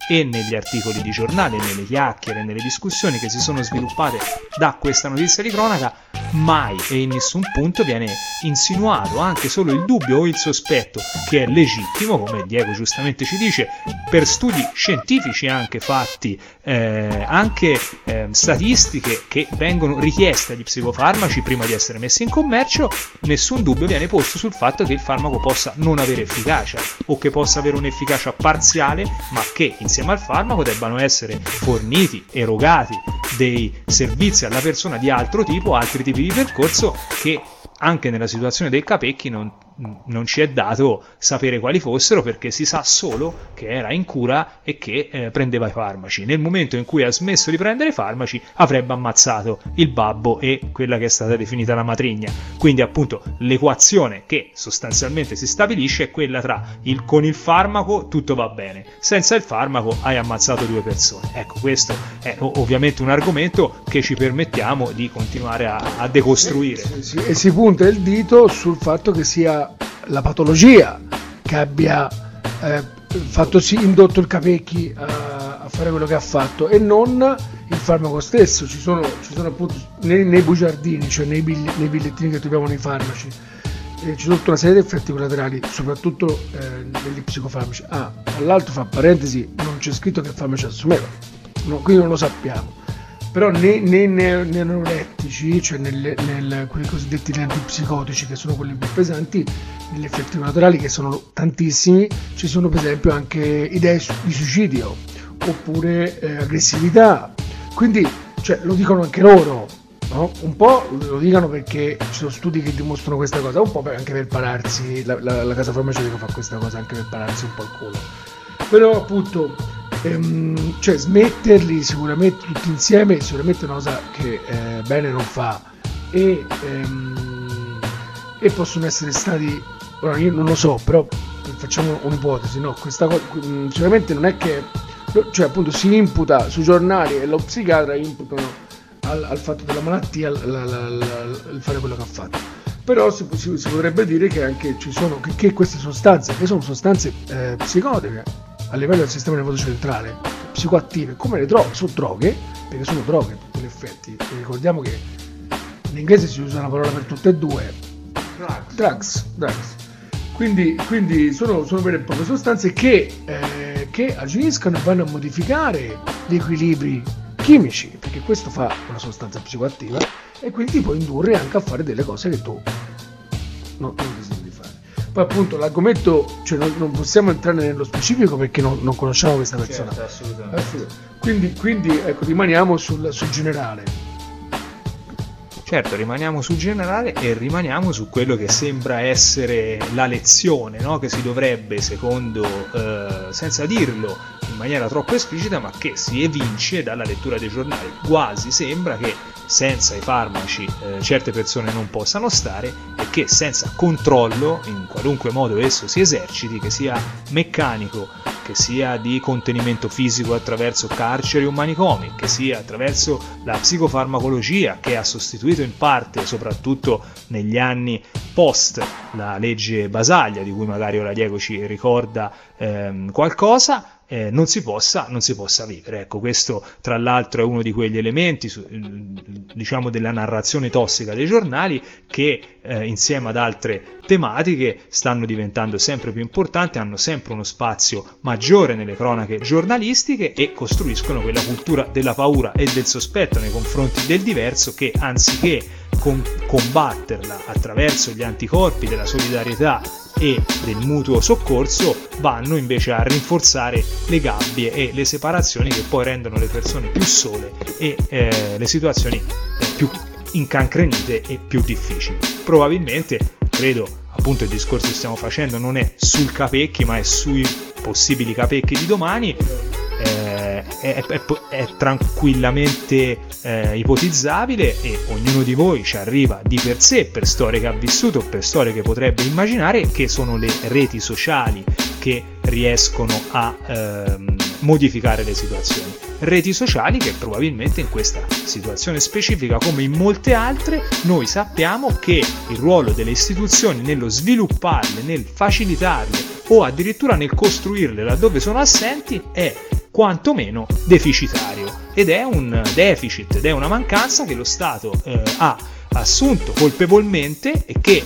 e negli articoli di giornale, nelle chiacchiere, nelle discussioni che si sono sviluppate da questa notizia di cronaca, mai e in nessun punto viene insinuato anche solo il dubbio o il sospetto, che è legittimo, come Diego giustamente ci dice, per studi scientifici anche fatti, eh, anche eh, statistiche che vengono richieste agli psicofarmaci prima di essere messi in commercio. Nessun dubbio viene posto sul fatto che il farmaco possa non avere efficacia o che possa avere un'efficacia parziale, ma che insieme al farmaco debbano essere forniti, erogati dei servizi alla persona di altro tipo, altri tipi di percorso che anche nella situazione dei capecchi non, non ci è dato sapere quali fossero, perché si sa solo che era in cura e che eh, prendeva i farmaci. Nel momento in cui ha smesso di prendere i farmaci avrebbe ammazzato il babbo e quella che è stata definita la matrigna. Quindi appunto l'equazione che sostanzialmente si stabilisce è quella tra il con il farmaco tutto va bene, senza il farmaco hai ammazzato due persone. Ecco, questo è ovviamente un argomento che ci permettiamo di continuare a, a decostruire. E si, e si punta il dito sul fatto che sia la patologia che abbia eh, fatto sì, indotto il Capecchi a, a fare quello che ha fatto e non il farmaco stesso. Ci sono, ci sono appunto nei, nei bugiardini, cioè nei, bigli, nei bigliettini che troviamo nei farmaci, eh, c'è tutta una serie di effetti collaterali, soprattutto eh, negli psicofarmaci. Ah, all'altro fa parentesi, non c'è scritto che farmaci assumeva, no, quindi non lo sappiamo. Però nei, nei, nei neurolettici, cioè nelle, nel, quelli cosiddetti antipsicotici, che sono quelli più pesanti, negli effetti collaterali, che sono tantissimi, ci sono per esempio anche idee di suicidio oppure eh, aggressività. Quindi cioè, lo dicono anche loro, no? Un po' lo dicono perché ci sono studi che dimostrano questa cosa, un po' anche per pararsi, la, la, la casa farmaceutica fa questa cosa anche per pararsi un po' il culo. Però appunto Ehm, cioè smetterli sicuramente tutti insieme sicuramente è una cosa che eh, bene non fa, e, ehm, e possono essere stati, ora io non lo so, però facciamo un'ipotesi, no? Questa cosa sicuramente non è che, cioè appunto si imputa sui giornali e lo psichiatra imputano al, al fatto della malattia il fare quello che ha fatto. Però si, si, si potrebbe dire che anche ci sono che, che queste sostanze, che sono sostanze eh, psicotiche a livello del sistema nervoso centrale, psicoattive, come le droghe, sono droghe, perché sono droghe a tutti gli effetti. E ricordiamo che in inglese si usa una parola per tutte e due, drugs, drugs, drugs. Quindi, quindi sono, sono vere e proprie sostanze che, eh, che agiscono e vanno a modificare gli equilibri chimici, perché questo fa una sostanza psicoattiva, e quindi ti può indurre anche a fare delle cose che tu non, non desideri fare. Poi appunto l'argomento, cioè non, non possiamo entrare nello specifico perché non, non conosciamo questa persona. Certo, assolutamente. Assolutamente. Quindi, quindi ecco, rimaniamo sul, sul generale. Certo, rimaniamo sul generale e rimaniamo su quello che sembra essere la lezione, no? Che si dovrebbe, secondo, eh, senza dirlo in maniera troppo esplicita, ma che si evince dalla lettura dei giornali. Quasi sembra che senza i farmaci eh, certe persone non possano stare, e che senza controllo, in qualunque modo esso si eserciti, che sia meccanico, che sia di contenimento fisico attraverso carceri o manicomi, che sia attraverso la psicofarmacologia, che ha sostituito in parte, soprattutto negli anni post la legge Basaglia, di cui magari ora Diego ci ricorda ehm, qualcosa, Eh, non si possa non si possa vivere. Ecco, questo tra l'altro è uno di quegli elementi, diciamo, della narrazione tossica dei giornali che eh, insieme ad altre tematiche stanno diventando sempre più importanti, hanno sempre uno spazio maggiore nelle cronache giornalistiche e costruiscono quella cultura della paura e del sospetto nei confronti del diverso, che anziché con- combatterla attraverso gli anticorpi della solidarietà e del mutuo soccorso, vanno invece a rinforzare le gabbie e le separazioni, che poi rendono le persone più sole e eh, le situazioni eh, più incancrenite e più difficili. Probabilmente, credo, appunto, il discorso che stiamo facendo non è sul Capecchi, ma è sui possibili Capecchi di domani. Eh, è, è, è tranquillamente eh, ipotizzabile, e ognuno di voi ci arriva di per sé, per storie che ha vissuto, per storie che potrebbe immaginare, che sono le reti sociali che riescono a ehm, modificare le situazioni. Reti sociali che probabilmente in questa situazione specifica, come in molte altre, noi sappiamo che il ruolo delle istituzioni nello svilupparle, nel facilitarle o addirittura nel costruirle laddove sono assenti è quantomeno deficitario, ed è un deficit ed è una mancanza che lo Stato eh, ha assunto colpevolmente e che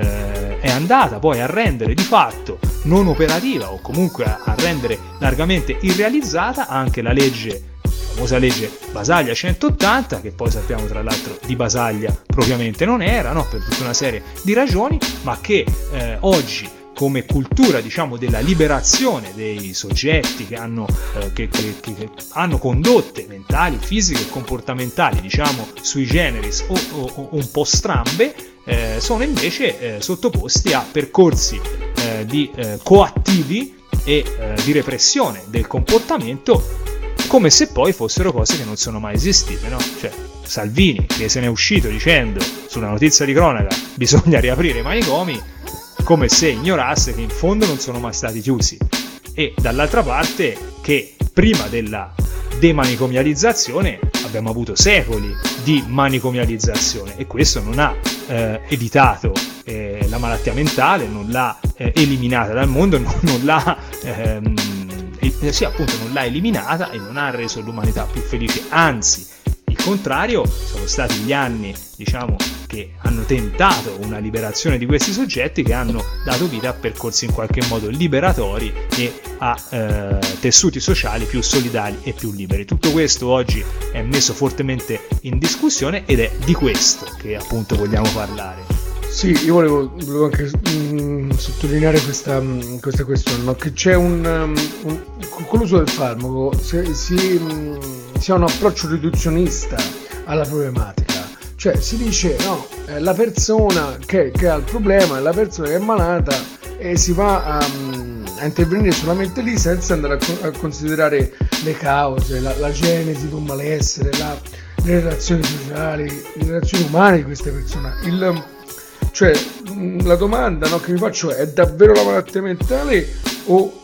eh, è andata poi a rendere di fatto non operativa o comunque a, a rendere largamente irrealizzata anche la legge, la famosa legge Basaglia centottanta, che poi sappiamo tra l'altro di Basaglia propriamente non era, no? Per tutta una serie di ragioni, ma che eh, oggi come cultura, diciamo, della liberazione dei soggetti che hanno, eh, che, che, che hanno condotte mentali, fisiche e comportamentali, diciamo, sui generis o, o, o un po' strambe, eh, sono invece eh, sottoposti a percorsi eh, di eh, coattivi e eh, di repressione del comportamento, come se poi fossero cose che non sono mai esistite, no? Cioè, Salvini, che se n'è uscito dicendo sulla notizia di cronaca bisogna riaprire i manicomi, come se ignorasse che in fondo non sono mai stati chiusi, e dall'altra parte che prima della demanicomializzazione abbiamo avuto secoli di manicomializzazione, e questo non ha eh, evitato eh, la malattia mentale, non l'ha eh, eliminata dal mondo, non, non l'ha ehm, eh, sì, appunto non l'ha eliminata e non ha reso l'umanità più felice, anzi il contrario. Sono stati gli anni, diciamo, che hanno tentato una liberazione di questi soggetti, che hanno dato vita a percorsi in qualche modo liberatori e a eh, tessuti sociali più solidali e più liberi. Tutto questo oggi è messo fortemente in discussione ed è di questo che appunto vogliamo parlare. Sì, io volevo, volevo anche mh, sottolineare questa, mh, questa questione, no? Che c'è un, um, un con l'uso del farmaco si, si, mh, si ha un approccio riduzionista alla problematica, cioè si dice no, è la persona che, che ha il problema, è la persona che è malata, e si va a, a intervenire solamente lì senza andare a, a considerare le cause, la, la genesi di un malessere, la, le relazioni sociali, le relazioni umane di queste persone. Il, Cioè, la domanda, no, che mi faccio è: è davvero la malattia mentale, o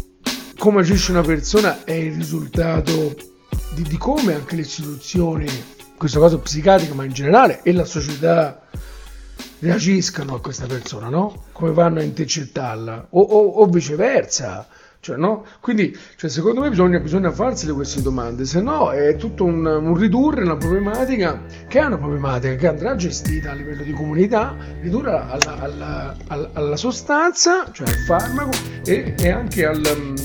come agisce una persona è il risultato di, di come anche le istituzioni, in questo caso psichiatriche, ma in generale, e la società reagiscano a questa persona, no? Come vanno a intercettarla, o, o, o viceversa. Cioè, no? Quindi, cioè, secondo me bisogna, bisogna farsele queste domande, se no è tutto un, un ridurre una problematica che è una problematica che andrà gestita a livello di comunità, ridurre alla, alla, alla, alla sostanza, cioè al farmaco, e, e anche al,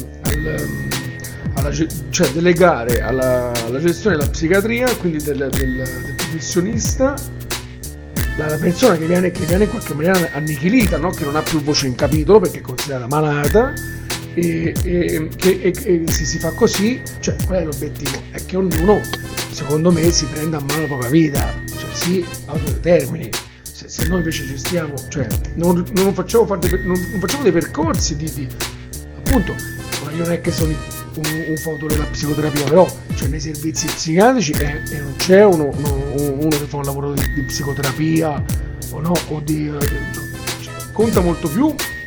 al, alla, cioè delegare alla, alla gestione della psichiatria, quindi del, del, del professionista, la persona che viene, che viene in qualche maniera annichilita, no? Che non ha più voce in capitolo perché è considerata malata. E, e, e, e, e se si fa così, cioè, qual è l'obiettivo? È che ognuno, secondo me, si prenda a mano la propria vita, cioè si autodetermini. Se, se noi invece gestiamo, cioè non, non, facciamo, fare dei, non, non facciamo dei percorsi di, di appunto, io non è che sono un, un fautore della psicoterapia, però cioè, nei servizi psichiatrici e, e non c'è uno, uno, uno che fa un lavoro di, di psicoterapia o no, o di, di cioè, conta molto più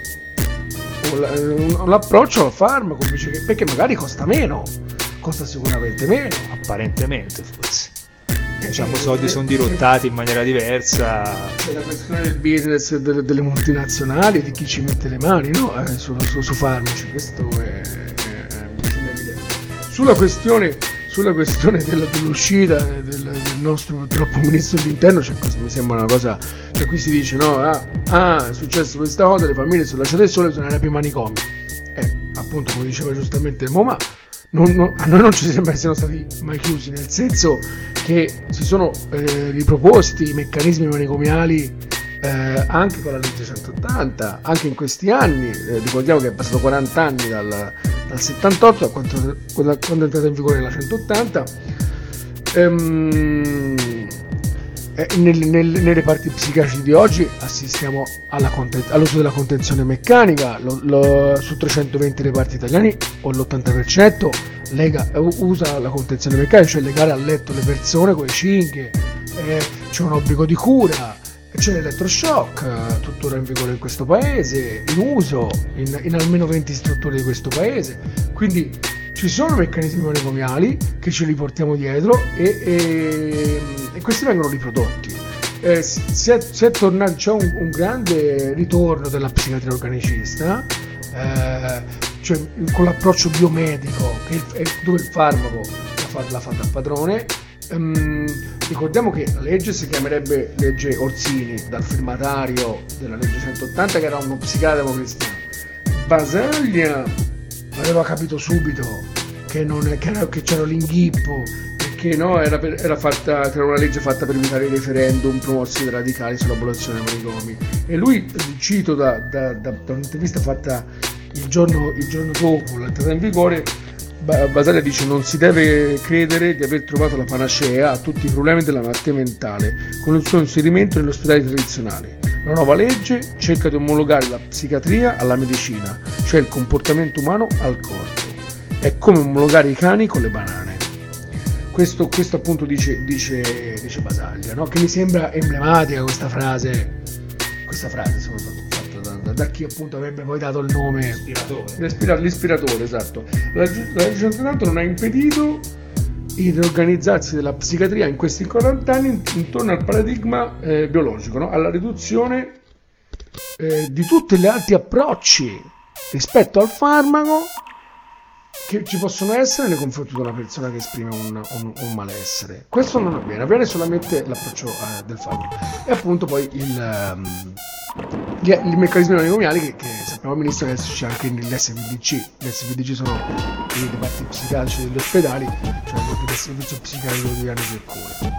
l'approccio al farmaco, invece che, perché magari costa meno, costa sicuramente meno, apparentemente forse, diciamo, soldi sono dirottati in maniera diversa. C'è la questione del business delle, delle multinazionali, di chi ci mette le mani, no? eh, su, su, su farmaci, questo è, è, è evidente. Sulla questione sulla questione della, dell'uscita del, del nostro purtroppo ministro dell'interno, cioè, mi sembra una cosa, cioè qui si dice no, ah, ah è successo questa cosa, le famiglie sono lasciate sole, sono andate ai manicomi, eh, appunto come diceva giustamente Mo, ma non, non, a noi non ci sembra che siano stati mai chiusi, nel senso che si sono eh, riproposti i meccanismi manicomiali eh, anche con la legge centottanta, anche in questi anni, eh, ricordiamo che è passato quaranta anni dal, dal settantotto a quando, quando è entrata in vigore la centottanta. ehm, eh, nel, nel, nei reparti psichiatrici di oggi assistiamo alla conten- all'uso della contenzione meccanica, lo, lo, su trecentoventi reparti italiani o l'ottanta per cento lega, usa la contenzione meccanica, cioè legare a letto le persone con le cinghie, eh, c'è un obbligo di cura, c'è l'elettroshock, tuttora in vigore in questo paese, in uso in, in almeno venti strutture di questo paese, quindi ci sono meccanismi manicomiali che ce li portiamo dietro e, e, e questi vengono riprodotti. Eh, si, è, si è tornato, c'è un, un grande ritorno della psichiatria organicista, eh, cioè con l'approccio biomedico, che è dove il farmaco l'ha fatto a padrone. Um, ricordiamo che la legge si chiamerebbe legge Orsini, dal firmatario della legge centottanta, che era uno psichiatra democristiano. Basaglia aveva capito subito che, non è, che, era, che c'era l'inghippo, perché no, era, per, era, fatta, era una legge fatta per evitare i referendum promossi dai radicali sull'abolizione dei manicomi. E lui, cito da, da, da, da un'intervista fatta il giorno, il giorno dopo l'entrata in vigore, Basaglia dice: non si deve credere di aver trovato la panacea a tutti i problemi della malattia mentale con il suo inserimento negli ospedali tradizionali. La nuova legge cerca di omologare la psichiatria alla medicina, cioè il comportamento umano al corpo. È come omologare i cani con le banane. Questo, questo appunto dice, dice, dice Basaglia, no? Che mi sembra emblematica questa frase, questa frase insomma, fatta da, da, da chi appunto avrebbe poi dato il nome l'ispiratore, l'ispiratore esatto. La legge centottanta non ha impedito il riorganizzarsi della psichiatria in questi quaranta anni intorno al paradigma eh, biologico, no? Alla riduzione eh, di tutti gli altri approcci rispetto al farmaco che ci possono essere nei confronti di una persona che esprime un, un, un malessere. Questo non avviene, avviene solamente l'approccio eh, del farmaco. E appunto poi il, um, gli, i meccanismi manicomiali che, che sappiamo benissimo che adesso c'è anche l'S V D C. Gli S V D C sono i reparti psichiatrici degli ospedali, cioè il servizio psichiatrico di Viano Circone.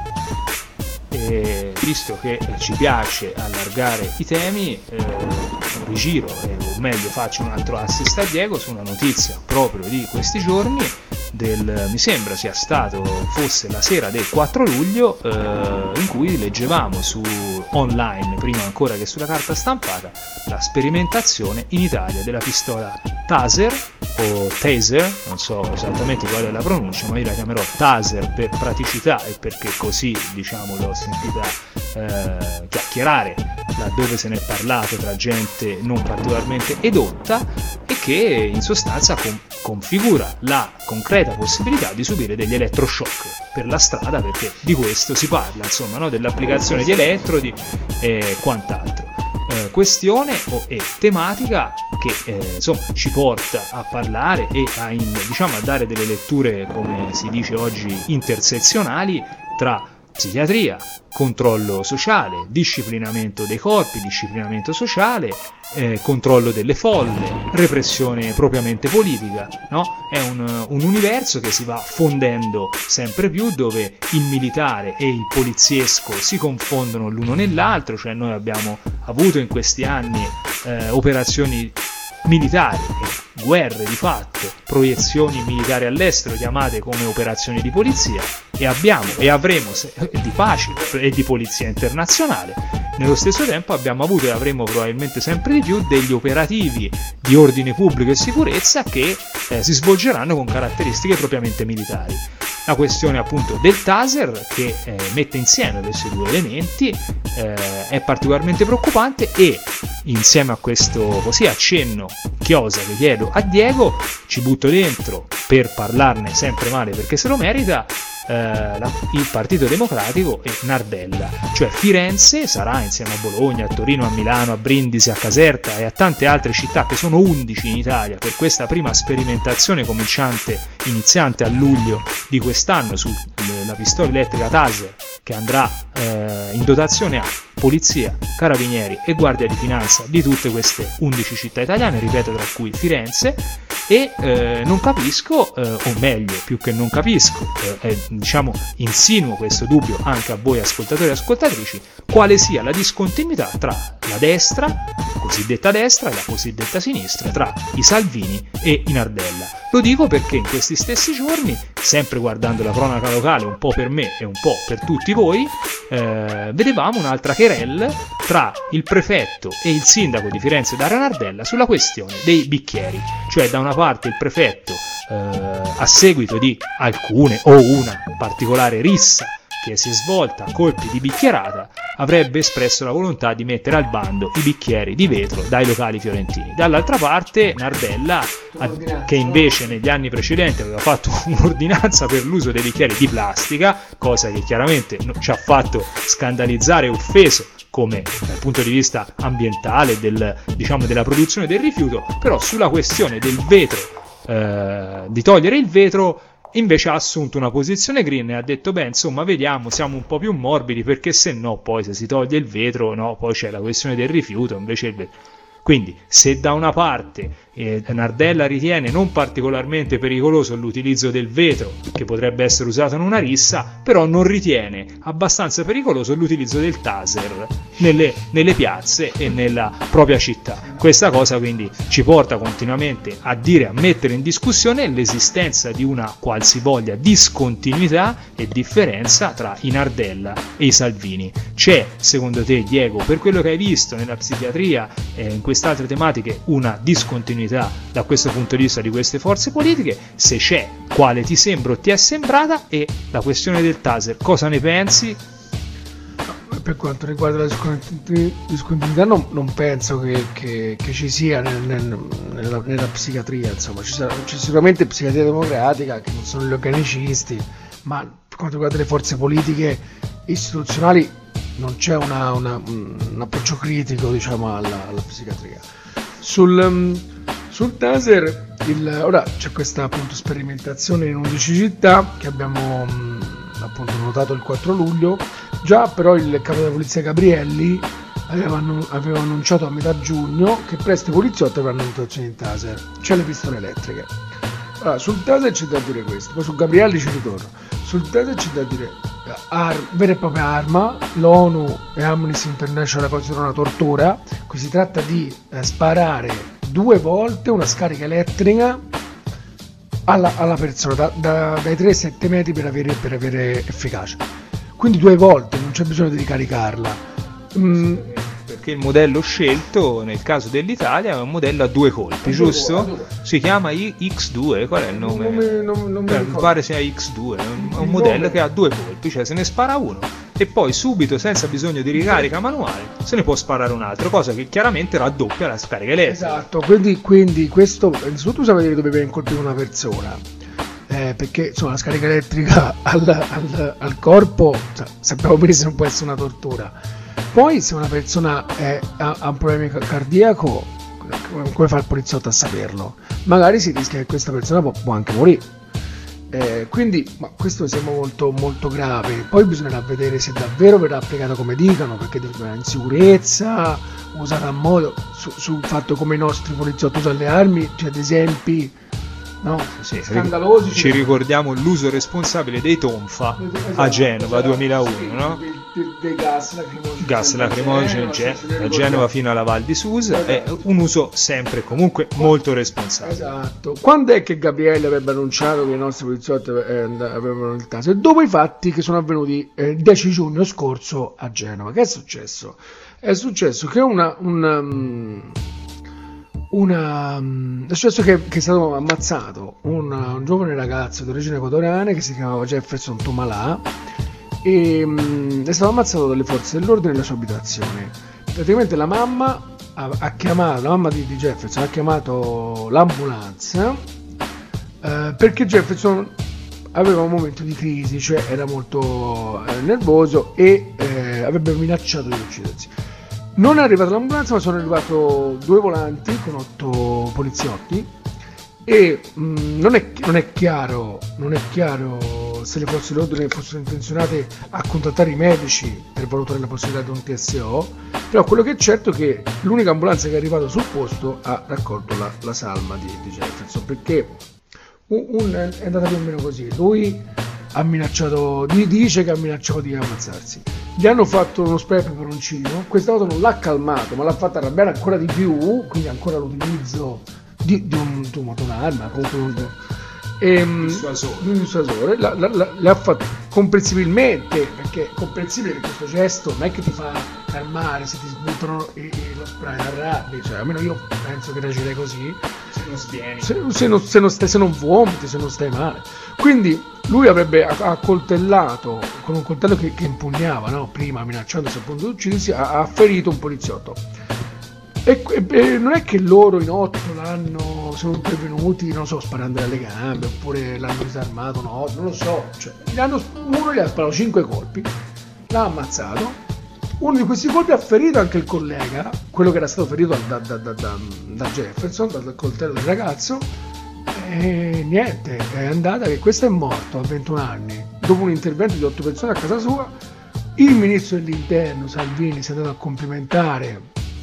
E visto che ci piace allargare i temi, eh, rigiro, eh, o meglio faccio un altro assist a Diego su una notizia proprio di questi giorni, del, mi sembra sia stato, fosse la sera del quattro luglio, eh, in cui leggevamo su online, prima ancora che sulla carta stampata, la sperimentazione in Italia della pistola Taser o Taser, non so esattamente qual è la pronuncia, ma io la chiamerò Taser per praticità e perché così, diciamo, l'ho sentita eh, chiacchierare laddove se ne è parlato tra gente non particolarmente edotta, e che in sostanza com- configura la concreta possibilità di subire degli elettroshock per la strada, perché di questo si parla, insomma, no? Dell'applicazione di elettrodi e quant'altro. Eh, questione o e tematica che eh, insomma ci porta a parlare e a, in, diciamo, a dare delle letture, come si dice oggi, intersezionali tra psichiatria, controllo sociale, disciplinamento dei corpi, disciplinamento sociale, eh, controllo delle folle, repressione propriamente politica, no? È un, un universo che si va fondendo sempre più, dove il militare e il poliziesco si confondono l'uno nell'altro, cioè noi abbiamo avuto in questi anni eh, operazioni militari, guerre di fatto, proiezioni militari all'estero chiamate come operazioni di polizia, e abbiamo e avremo di pace e di polizia internazionale. Nello stesso tempo abbiamo avuto e avremo probabilmente sempre di più degli operativi di ordine pubblico e sicurezza che eh, si svolgeranno con caratteristiche propriamente militari. La questione appunto del Taser, che eh, mette insieme questi due elementi, eh, è particolarmente preoccupante, e insieme a questo così accenno chiosa che chiedo a Diego, ci butto dentro per parlarne sempre male perché se lo merita, eh, la, il Partito Democratico e Nardella, cioè Firenze sarà insieme a Bologna, a Torino, a Milano, a Brindisi, a Caserta e a tante altre città, che sono undici in Italia, per questa prima sperimentazione cominciante, iniziante a luglio di quest'anno sulla pistola elettrica Taser, che andrà eh, in dotazione a polizia, carabinieri e guardia di finanza di tutte queste undici città italiane, ripeto, tra cui Firenze. E eh, non capisco, eh, o meglio, più che non capisco, eh, eh, diciamo insinuo questo dubbio anche a voi ascoltatori e ascoltatrici, quale sia la discontinuità tra la destra, la cosiddetta destra, e la cosiddetta sinistra, tra i Salvini e i Nardella. Lo dico perché in questi stessi giorni, sempre guardando la cronaca locale un po' per me e un po' per tutti voi, eh, vedevamo un'altra querelle tra il prefetto e il sindaco di Firenze Dario Nardella sulla questione dei bicchieri, cioè da una parte il prefetto eh, a seguito di alcune o una particolare rissa che si è svolta a colpi di bicchierata avrebbe espresso la volontà di mettere al bando i bicchieri di vetro dai locali fiorentini. Dall'altra parte Nardella, che invece negli anni precedenti aveva fatto un'ordinanza per l'uso dei bicchieri di plastica, cosa che chiaramente ci ha fatto scandalizzare e offeso come dal punto di vista ambientale, del, diciamo, della produzione del rifiuto, però sulla questione del vetro, eh, di togliere il vetro, invece ha assunto una posizione green e ha detto beh, insomma, vediamo, siamo un po' più morbidi, perché se no poi se si toglie il vetro, no, poi c'è la questione del rifiuto, invece il vetro. Quindi se da una parte eh, Nardella ritiene non particolarmente pericoloso l'utilizzo del vetro, che potrebbe essere usato in una rissa, però non ritiene abbastanza pericoloso l'utilizzo del taser nelle, nelle piazze e nella propria città. Questa cosa quindi ci porta continuamente a dire, a mettere in discussione l'esistenza di una qualsivoglia discontinuità e differenza tra i Nardella e i Salvini. C'è, secondo te, Diego, per quello che hai visto nella psichiatria e eh, in queste altre tematiche, una discontinuità da questo punto di vista di queste forze politiche? Se c'è, quale ti sembra o ti è sembrata? E la questione del taser, cosa ne pensi? Per quanto riguarda la discontinuità, non, non penso che, che, che ci sia nel, nel, nella, nella psichiatria, insomma, ci sarà, c'è sicuramente psichiatria democratica, che non sono gli organicisti, ma per quanto riguarda le forze politiche istituzionali non c'è una, una, un approccio critico, diciamo, alla, alla psichiatria. Sul, um, sul taser, il, ora c'è questa appunto sperimentazione in undici città che abbiamo um, appunto notato il quattro luglio. Già però il capo della polizia Gabrielli aveva, aveva annunciato a metà giugno che presto i poliziotti avranno dotazioni in taser, c'è le pistole elettriche. Allora, sul taser c'è da dire questo, poi su Gabrielli ci ritorno. Sul taser c'è da dire ar- vera e propria arma, l'ONU e Amnesty International la considerano una tortura. Qui si tratta di eh, sparare due volte una scarica elettrica alla, alla persona da, da, dai tre ai sette metri per avere, per avere efficacia, quindi due volte, non c'è bisogno di ricaricarla. mm. Perché il modello scelto nel caso dell'Italia è un modello a due colpi, giusto? Due, si chiama X due, qual è il nome? Non mi, non, non mi pare sia X due, è un, è un modello nome che ha due colpi, cioè se ne spara uno e poi subito, senza bisogno di ricarica manuale, se ne può sparare un altro, cosa che chiaramente raddoppia la scarica elettrica. Esatto, quindi, quindi questo, innanzitutto bisogna vedere dove viene colpito una persona, eh, perché insomma la scarica elettrica al, al, al corpo, cioè, sappiamo benissimo può essere una tortura. Poi se una persona è, ha, ha un problema cardiaco, come fa il poliziotto a saperlo? Magari si rischia che questa persona può, può anche morire. Eh, quindi ma questo mi sembra molto, molto grave. Poi bisognerà vedere se davvero verrà applicata come dicono, perché deve essere in sicurezza, usata a modo, su, sul fatto come i nostri poliziotti usano le armi, c'è ad esempi, no? Sì, scandalosi. Ci ricordiamo l'uso responsabile dei tonfa, esatto, a Genova, esatto, duemilauno, sì, no? Dei, dei gas lacrimogeni, gas lacrimogeni da Genova fino alla Val di Susa, è un uso sempre comunque molto responsabile. Esatto. Quando è che Gabriele avrebbe annunciato che i nostri poliziotti avevano il taser? Dopo i fatti che sono avvenuti eh, il dieci giugno scorso a Genova. Che è successo? È successo che una... una um, Una, è successo che, che è stato ammazzato un, un giovane ragazzo di origine ecuadoriana che si chiamava Jefferson Tomalà e um, è stato ammazzato dalle forze dell'ordine nella sua abitazione. Praticamente la mamma ha, ha chiamato la mamma di, di Jefferson ha chiamato l'ambulanza eh, perché Jefferson aveva un momento di crisi, cioè era molto eh, nervoso e eh, avrebbe minacciato di uccidersi. Non è arrivata l'ambulanza, ma sono arrivati due volanti con otto poliziotti e mh, non, è, non è chiaro non è chiaro se le forze dell'ordine fossero intenzionate a contattare i medici per valutare la possibilità di un T S O, però quello che è certo è che l'unica ambulanza che è arrivata sul posto ha raccolto la, la salma di, di Jefferson, perché un, un, è andata più o meno così. Lui ha minacciato, dice che ha minacciato di ammazzarsi. Gli hanno fatto uno spray per peperoncino, questa volta non l'ha calmato, ma l'ha fatta arrabbiare ancora di più, quindi ancora l'utilizzo di, di, un, di un'arma, comunque un dissuasore, la, la, la, l'ha fatto comprensibilmente, perché è comprensibile che questo gesto non è che ti fa calmare se ti sbuttano e, e lo spray arrabbi, cioè almeno io penso che reagirei così, se non svieni, se, se, non, se, non stai, se non vomiti, se non stai male. Quindi lui avrebbe accoltellato con un coltello che, che impugnava, no? Prima minacciandosi appunto di uccidersi, ha, ha ferito un poliziotto. E, e non è che loro in otto l'hanno, sono intervenuti, non so, sparando alle gambe, oppure l'hanno disarmato, no, non lo so, cioè, gli hanno, uno gli ha sparato cinque colpi, l'ha ammazzato Uno di questi colpi ha ferito anche il collega, quello che era stato ferito da, da, da, da, da Jefferson, dal coltello del ragazzo, e niente, è andata che questo è morto a ventuno anni, dopo un intervento di otto persone a casa sua. Il ministro dell'interno Salvini si è andato a complimentare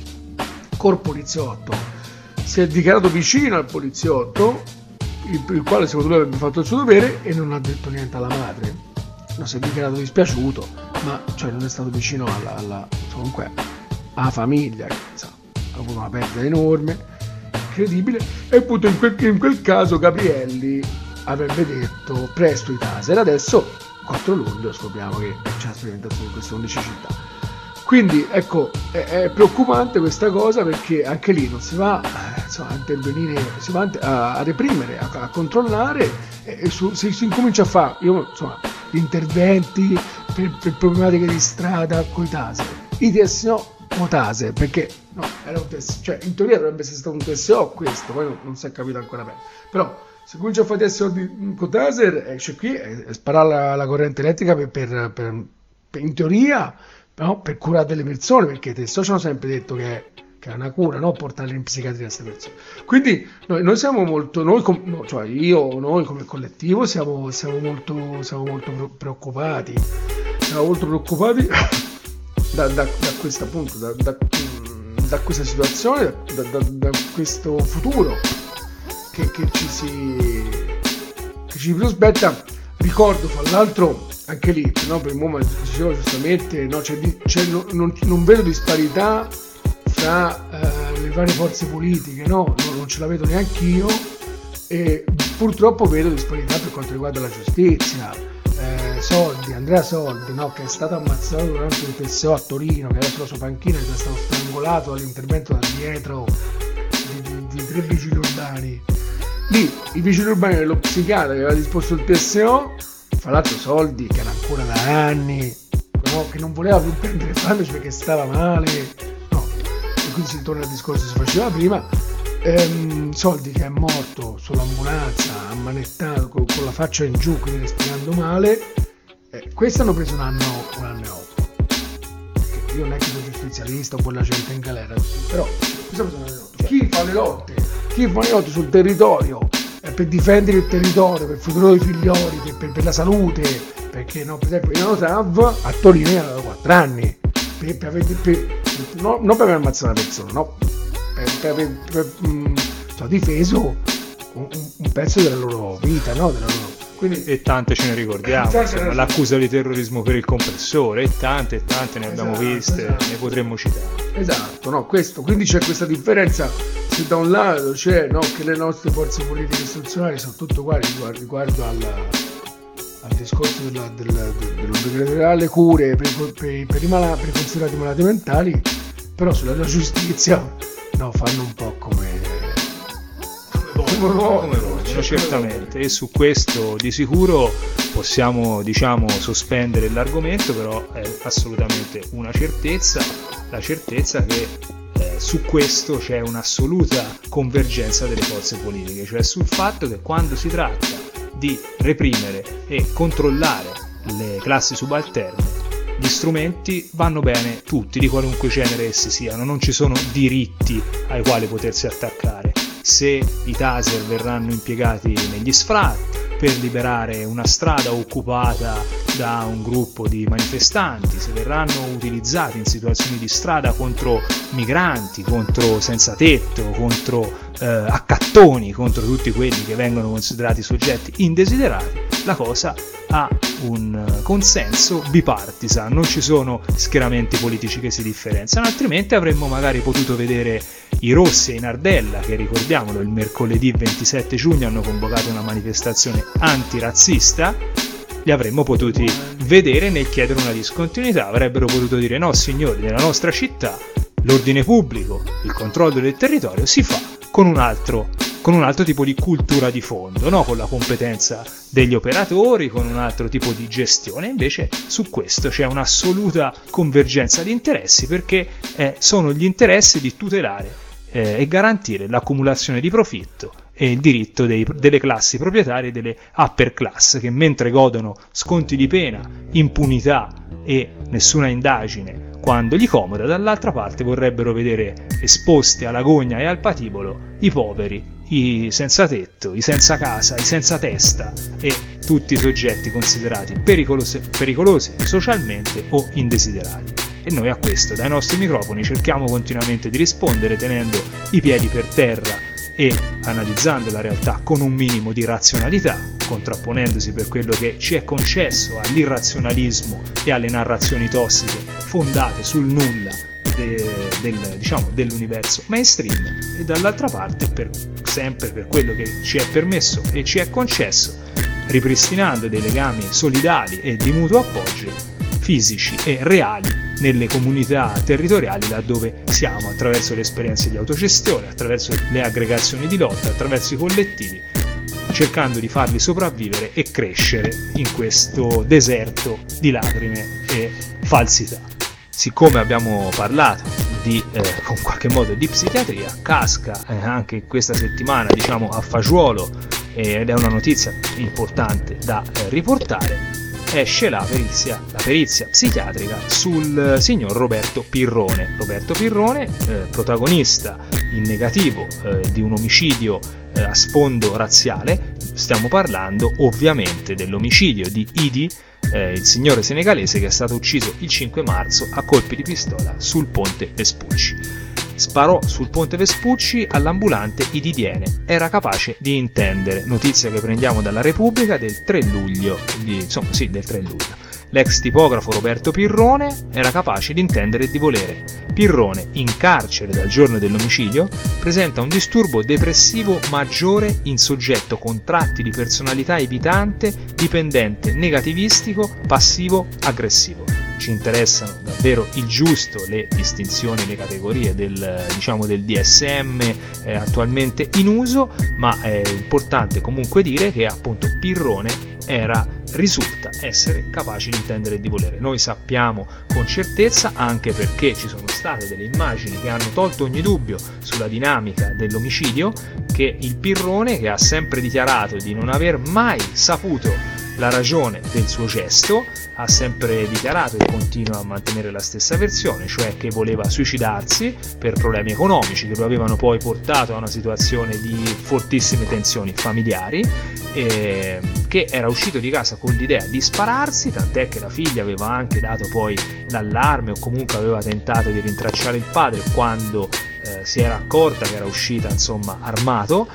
col poliziotto, si è dichiarato vicino al poliziotto, il, il quale secondo lui avrebbe fatto il suo dovere, e non ha detto niente alla madre. Non si è dichiarato dispiaciuto, ma cioè non è stato vicino alla, alla, comunque, alla famiglia, che insomma, ha avuto una perdita enorme, incredibile. E appunto in quel, in quel caso Gabrielli avrebbe detto presto i taser. Adesso quattro luglio scopriamo che c'è la sperimentazione in queste undici città. Quindi ecco, è, è preoccupante questa cosa, perché anche lì non si va insomma, a intervenire, si va a, a reprimere, a, a controllare, e, e su, si, si incomincia a fare io, insomma, interventi per, per problematiche di strada con i taser. I T S O o taser, perché no, era un T S O, cioè in teoria dovrebbe essere stato un T S O questo, poi non, non si è capito ancora bene. Però se comincia a fare T S O di, con taser, esce qui e sparare la, la corrente elettrica per, per, per, per in teoria, no, per curare delle persone, perché i T S O ci hanno sempre detto che, che è una cura, no, portarle in psichiatria a queste persone. Quindi noi, noi siamo molto, noi com, no, cioè io, noi come collettivo siamo, siamo molto, siamo molto preoccupati, siamo molto preoccupati da, da, da questo appunto, da, da, da questa situazione, da, da, da questo futuro che, che ci si che ci prospetta. Ricordo fra l'altro anche lì, no, per il momento dicevo giustamente, no, c'è, c'è, non, non, non vedo disparità fra eh, le varie forze politiche, no, non, non ce la vedo neanche io, e purtroppo vedo disparità per quanto riguarda la giustizia. eh, Soldi, Andrea Soldi, no, che è stato ammazzato durante un T S O a Torino, che era sulla sua panchina, che è stato strangolato dall'intervento da dietro di, di, di tre vigili urbani. Lì i vigili urbani dello psichiatra che aveva disposto il T S O, fra l'altro Soldi che era ancora da anni, no, che non voleva più prendere farmaci perché stava male, no, e quindi si torna al discorso che si faceva prima. ehm, Soldi che è morto sull'ambulanza, ammanettato, con, con la faccia in giù, quindi respirando male. eh, Questi hanno preso un anno, un anno e otto. Io non è che sono giustizialista o quella gente in galera, però chi fa le lotte, chi fa le lotte sul territorio, eh, per difendere il territorio, per il futuro dei figlioli, per, per, per la salute, perché no, per esempio Milano Trav a Torino era da quattro anni, per, per, per, per, no, non per aver ammazzato una persona, no, per, per, per, per mh, so, difeso un, un pezzo della loro vita, no, della loro. Quindi, e tante ce ne ricordiamo, insomma, l'accusa di terrorismo per il compressore, e tante e tante ne abbiamo esatto, viste, esatto. Ne potremmo citare. Esatto, no, questo, quindi c'è questa differenza, se da un lato c'è, no, che le nostre forze politiche istituzionali sono tutto uguali riguardo, riguardo al, al discorso della, della, dell'obbligatorietà alle cure per, per, per, i malati, per i considerati malati mentali, però sulla giustizia no, fanno un po' come come vogliono, certamente, e su questo di sicuro possiamo, diciamo, sospendere l'argomento, però è assolutamente una certezza, la certezza che eh, su questo c'è un'assoluta convergenza delle forze politiche, cioè sul fatto che quando si tratta di reprimere e controllare le classi subalterne, gli strumenti vanno bene tutti, di qualunque genere essi siano, non ci sono diritti ai quali potersi attaccare. Se i taser verranno impiegati negli sfratti per liberare una strada occupata da un gruppo di manifestanti, se verranno utilizzati in situazioni di strada contro migranti, contro senza tetto, contro eh, accattoni, contro tutti quelli che vengono considerati soggetti indesiderati, la cosa ha un consenso bipartisan, non ci sono schieramenti politici che si differenziano, altrimenti avremmo magari potuto vedere i Rossi in Ardella, che ricordiamolo il mercoledì ventisette giugno hanno convocato una manifestazione antirazzista, li avremmo potuti vedere nel chiedere una discontinuità, avrebbero potuto dire no signori, nella nostra città l'ordine pubblico, il controllo del territorio si fa con un altro con un altro tipo di cultura di fondo, no? Con la competenza degli operatori, con un altro tipo di gestione. Invece su questo c'è un'assoluta convergenza di interessi, perché eh, sono gli interessi di tutelare eh, e garantire l'accumulazione di profitto e il diritto dei, delle classi proprietarie, delle upper class, che mentre godono sconti di pena, impunità e nessuna indagine quando gli comoda, dall'altra parte vorrebbero vedere esposti alla gogna e al patibolo i poveri, i senza tetto, i senza casa, i senza testa e tutti i soggetti considerati pericolosi, pericolosi socialmente o indesiderati. E noi a questo, dai nostri microfoni, cerchiamo continuamente di rispondere tenendo i piedi per terra e analizzando la realtà con un minimo di razionalità, contrapponendosi per quello che ci è concesso all'irrazionalismo e alle narrazioni tossiche fondate sul nulla de, del, diciamo, dell'universo mainstream, e dall'altra parte per, sempre per quello che ci è permesso e ci è concesso, ripristinando dei legami solidali e di mutuo appoggio fisici e reali nelle comunità territoriali laddove siamo, attraverso le esperienze di autogestione, attraverso le aggregazioni di lotta, attraverso i collettivi, cercando di farli sopravvivere e crescere in questo deserto di lacrime e falsità. Siccome abbiamo parlato di, eh, in qualche modo, di psichiatria, casca eh, anche questa settimana, diciamo, a fagiolo, eh, ed è una notizia importante da eh, riportare, esce la perizia, la perizia psichiatrica sul signor Roberto Pirrone. Roberto Pirrone, eh, protagonista in negativo eh, di un omicidio eh, a sfondo razziale. Stiamo parlando ovviamente dell'omicidio di Idi, eh, il signore senegalese che è stato ucciso il cinque marzo a colpi di pistola sul ponte Vespucci. Sparò sul ponte Vespucci all'ambulante Idi Diene, era capace di intendere, notizia che prendiamo dalla Repubblica del tre luglio, di, insomma sì, del tre luglio. L'ex tipografo Roberto Pirrone era capace di intendere e di volere. Pirrone, in carcere dal giorno dell'omicidio, presenta un disturbo depressivo maggiore in soggetto con tratti di personalità evitante, dipendente, negativistico, passivo, aggressivo. Ci interessano davvero il giusto le distinzioni, le categorie del, diciamo, del D S M eh, attualmente in uso, ma è importante comunque dire che appunto Pirrone era, risulta essere capace di intendere e di volere. Noi sappiamo con certezza, anche perché ci sono state delle immagini che hanno tolto ogni dubbio sulla dinamica dell'omicidio, che il Pirrone, che ha sempre dichiarato di non aver mai saputo la ragione del suo gesto, ha sempre dichiarato e continua a mantenere la stessa versione, cioè che voleva suicidarsi per problemi economici che lo avevano poi portato a una situazione di fortissime tensioni familiari, e che era uscito di casa con l'idea di spararsi, tant'è che la figlia aveva anche dato poi l'allarme o comunque aveva tentato di rintracciare il padre quando eh, si era accorta che era uscita, insomma, armato.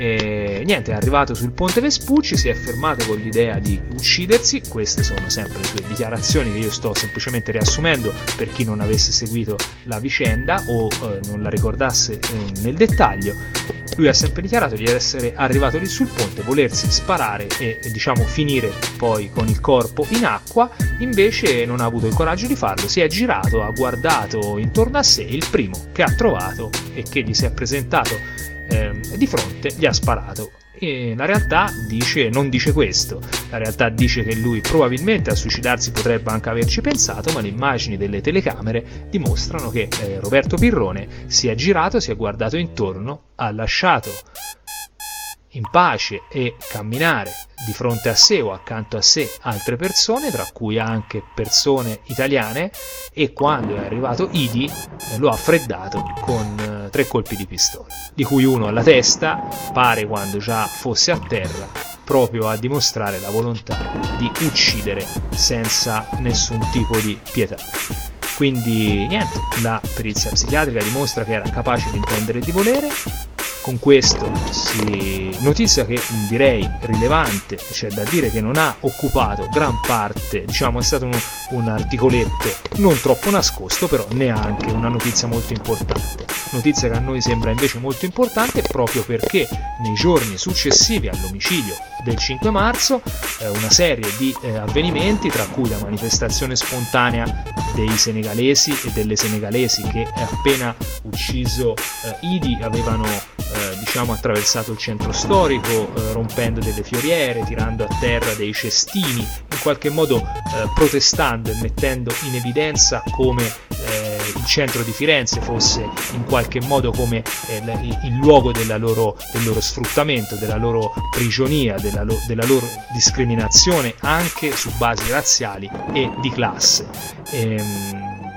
E niente, è arrivato sul ponte Vespucci, si è fermato con l'idea di uccidersi. Queste sono sempre le sue dichiarazioni che io sto semplicemente riassumendo per chi non avesse seguito la vicenda o eh, non la ricordasse eh, nel dettaglio. Lui ha sempre dichiarato di essere arrivato lì sul ponte, volersi sparare e, diciamo, finire poi con il corpo in acqua. Invece non ha avuto il coraggio di farlo, si è girato, ha guardato intorno a sé, il primo che ha trovato e che gli si è presentato eh, di fronte gli ha sparato. E la realtà dice, non dice questo, la realtà dice che lui probabilmente a suicidarsi potrebbe anche averci pensato, ma le immagini delle telecamere dimostrano che eh, Roberto Pirrone si è girato, si è guardato intorno, ha lasciato in pace e camminare di fronte a sé o accanto a sé altre persone, tra cui anche persone italiane, e quando è arrivato Idi eh, lo ha freddato con eh, tre colpi di pistola, di cui uno alla testa, pare quando già fosse a terra, proprio a dimostrare la volontà di uccidere senza nessun tipo di pietà. Quindi niente, la perizia psichiatrica dimostra che era capace di intendere e di volere. Con questo si notizia che direi rilevante, c'è da dire che non ha occupato gran parte, diciamo è stato un, un articoletto non troppo nascosto, però neanche una notizia molto importante. Notizia che a noi sembra invece molto importante proprio perché nei giorni successivi all'omicidio del cinque marzo eh, una serie di eh, avvenimenti, tra cui la manifestazione spontanea dei senegalesi e delle senegalesi che appena ucciso eh, Idi avevano eh, diciamo attraversato il centro storico eh, rompendo delle fioriere, tirando a terra dei cestini, in qualche modo eh, protestando e mettendo in evidenza come eh, il centro di Firenze fosse in qualche modo come eh, il, il luogo della loro, del loro sfruttamento, della loro prigionia, della, lo, della loro discriminazione anche su basi razziali e di classe. Ehm,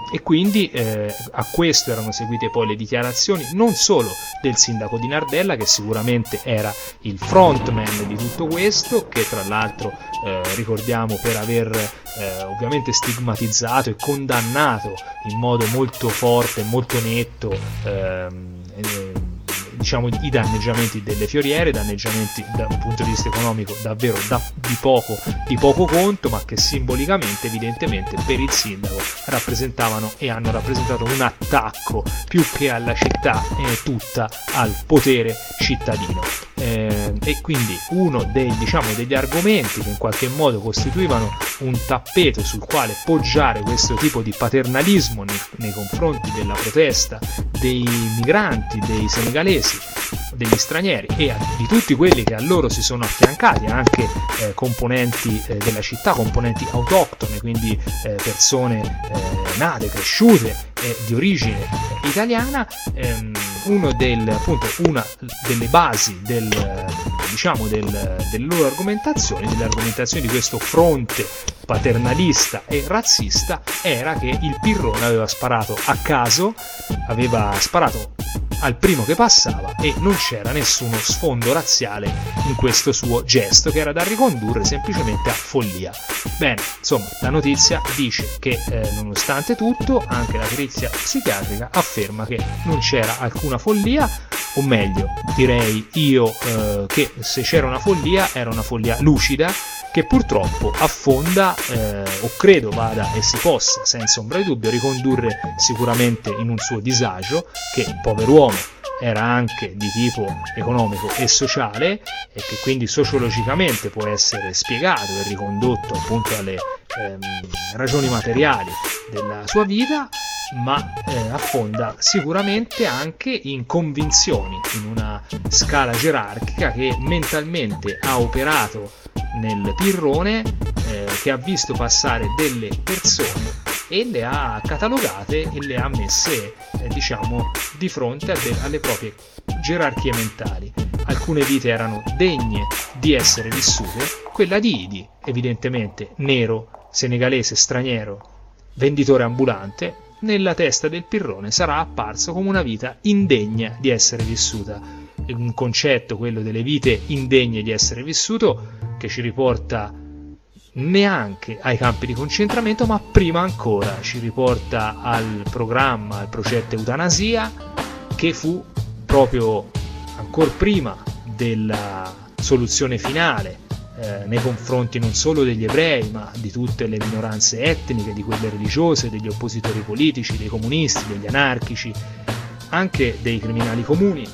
e quindi eh, a questo erano seguite poi le dichiarazioni non solo del sindaco di Nardella, che sicuramente era il frontman di tutto questo, che tra l'altro eh, ricordiamo per aver eh, ovviamente stigmatizzato e condannato in modo molto forte e molto netto ehm, eh, diciamo i danneggiamenti delle fioriere, danneggiamenti da un punto di vista economico davvero da, di, poco, di poco conto, ma che simbolicamente evidentemente per il sindaco rappresentavano e hanno rappresentato un attacco più che alla città eh, tutta al potere cittadino. Eh, e quindi uno dei, diciamo, degli argomenti che in qualche modo costituivano un tappeto sul quale poggiare questo tipo di paternalismo nei, nei confronti della protesta dei migranti, dei senegalesi, degli stranieri e di tutti quelli che a loro si sono affiancati, anche eh, componenti eh, della città, componenti autoctone, quindi eh, persone eh, nate, cresciute eh, di origine italiana. ehm, uno del, appunto, una delle basi del, diciamo del, delle loro argomentazioni, delle argomentazioni di questo fronte paternalista e razzista, era che il Pirrone aveva sparato a caso, aveva sparato al primo che passava e non c'era nessuno sfondo razziale in questo suo gesto, che era da ricondurre semplicemente a follia. Bene, insomma, la notizia dice che eh, nonostante tutto anche la perizia psichiatrica afferma che non c'era alcuna follia, o meglio direi io eh, che se c'era una follia era una follia lucida, che purtroppo affonda eh, o credo vada e si possa senza ombra di dubbio ricondurre sicuramente in un suo disagio, che pover'uomo era anche di tipo economico e sociale e che quindi sociologicamente può essere spiegato e ricondotto appunto alle ehm, ragioni materiali della sua vita, ma eh, affonda sicuramente anche in convinzioni, in una scala gerarchica che mentalmente ha operato nel Pirrone, eh, che ha visto passare delle persone e le ha catalogate e le ha messe eh, diciamo di fronte a de- alle proprie gerarchie mentali. Alcune vite erano degne di essere vissute, quella di Idi, evidentemente nero, senegalese, straniero, venditore ambulante, nella testa del Pirrone sarà apparso come una vita indegna di essere vissuta. Un concetto, quello delle vite indegne di essere vissuto, che ci riporta neanche ai campi di concentramento, ma prima ancora ci riporta al programma, al progetto eutanasia, che fu proprio ancora prima della soluzione finale eh, nei confronti non solo degli ebrei, ma di tutte le minoranze etniche, di quelle religiose, degli oppositori politici, dei comunisti, degli anarchici, anche dei criminali comuni,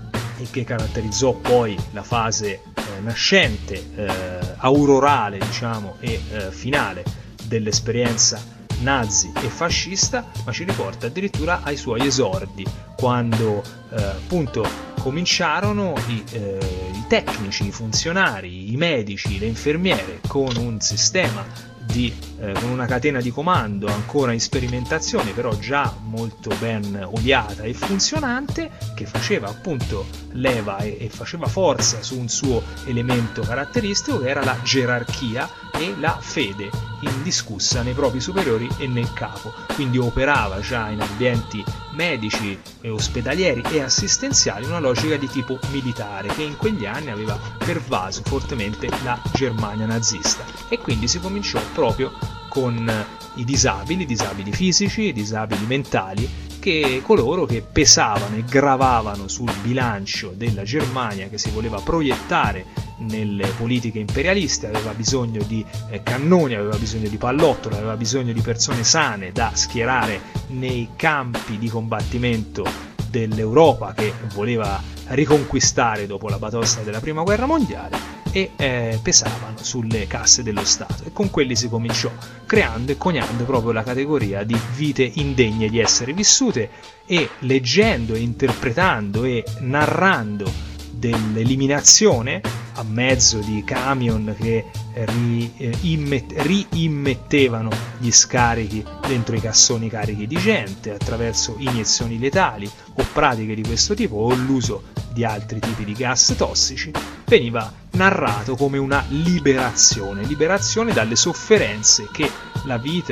e che caratterizzò poi la fase eh, nascente, eh, aurorale diciamo e eh, finale dell'esperienza nazi e fascista, ma ci riporta addirittura ai suoi esordi, quando eh, appunto cominciarono i, eh, i tecnici, i funzionari, i medici, le infermiere, con un sistema di, eh, con una catena di comando ancora in sperimentazione, però già molto ben oliata e funzionante, che faceva appunto leva e, e faceva forza su un suo elemento caratteristico, che era la gerarchia e la fede indiscussa nei propri superiori e nel capo. Quindi operava già in ambienti medici e ospedalieri e assistenziali una logica di tipo militare, che in quegli anni aveva pervaso fortemente la Germania nazista, e quindi si cominciò proprio con i disabili, disabili fisici, disabili mentali, che coloro che pesavano e gravavano sul bilancio della Germania che si voleva proiettare nelle politiche imperialiste. Aveva bisogno di eh, cannoni, aveva bisogno di pallottole, aveva bisogno di persone sane da schierare nei campi di combattimento dell'Europa che voleva riconquistare dopo la batosta della prima guerra mondiale, e eh, pesavano sulle casse dello Stato, e con quelli si cominciò, creando e coniando proprio la categoria di vite indegne di essere vissute, e leggendo e interpretando e narrando dell'eliminazione a mezzo di camion che ri, eh, immet, riimmettevano gli scarichi dentro i cassoni carichi di gente attraverso iniezioni letali o pratiche di questo tipo, o l'uso di altri tipi di gas tossici, veniva narrato come una liberazione, liberazione dalle sofferenze che la vita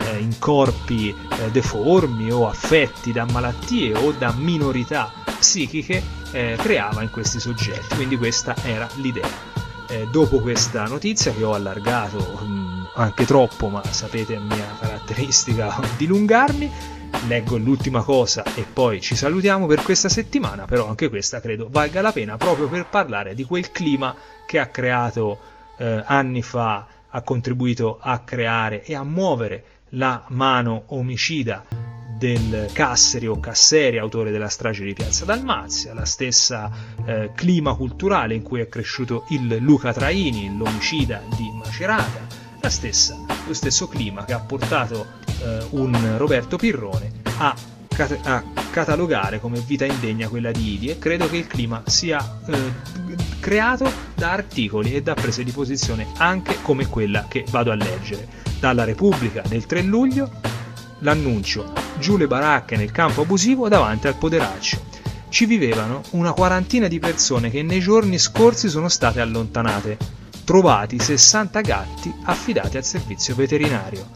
eh, in corpi eh, deformi o affetti da malattie o da minorità psichiche eh, creava in questi soggetti. Quindi questa era l'idea. Eh, dopo questa notizia, che ho allargato mh, anche troppo, ma sapete mia caratteristica dilungarmi, leggo l'ultima cosa e poi ci salutiamo per questa settimana. Però anche questa credo valga la pena, proprio per parlare di quel clima che ha creato eh, anni fa, ha contribuito a creare e a muovere la mano omicida del Casseri o Casseri, autore della strage di Piazza Dalmazia, la stessa eh, clima culturale in cui è cresciuto il Luca Traini, l'omicida di Macerata, la stessa, lo stesso clima che ha portato eh, un Roberto Pirrone a, cat- a catalogare come vita indegna quella di Idi, e credo che il clima sia eh, creato da articoli e da prese di posizione anche come quella che vado a leggere. Dalla Repubblica del tre luglio, l'annuncio: giù le baracche nel campo abusivo davanti al Poderaccio. Ci vivevano una quarantina di persone che nei giorni scorsi sono state allontanate. Trovati sessanta gatti affidati al servizio veterinario.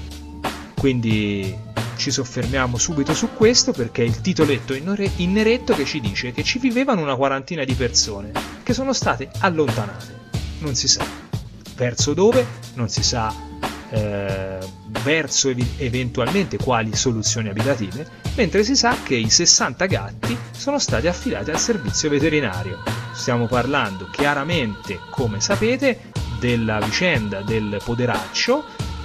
Quindi ci soffermiamo subito su questo, perché è il titoletto in neretto che ci dice che ci vivevano una quarantina di persone che sono state allontanate. Non si sa verso dove, non si sa Eh, verso ev- eventualmente quali soluzioni abitative, mentre si sa che i sessanta gatti sono stati affidati al servizio veterinario. Stiamo parlando chiaramente, come sapete, della vicenda del Poderaccio,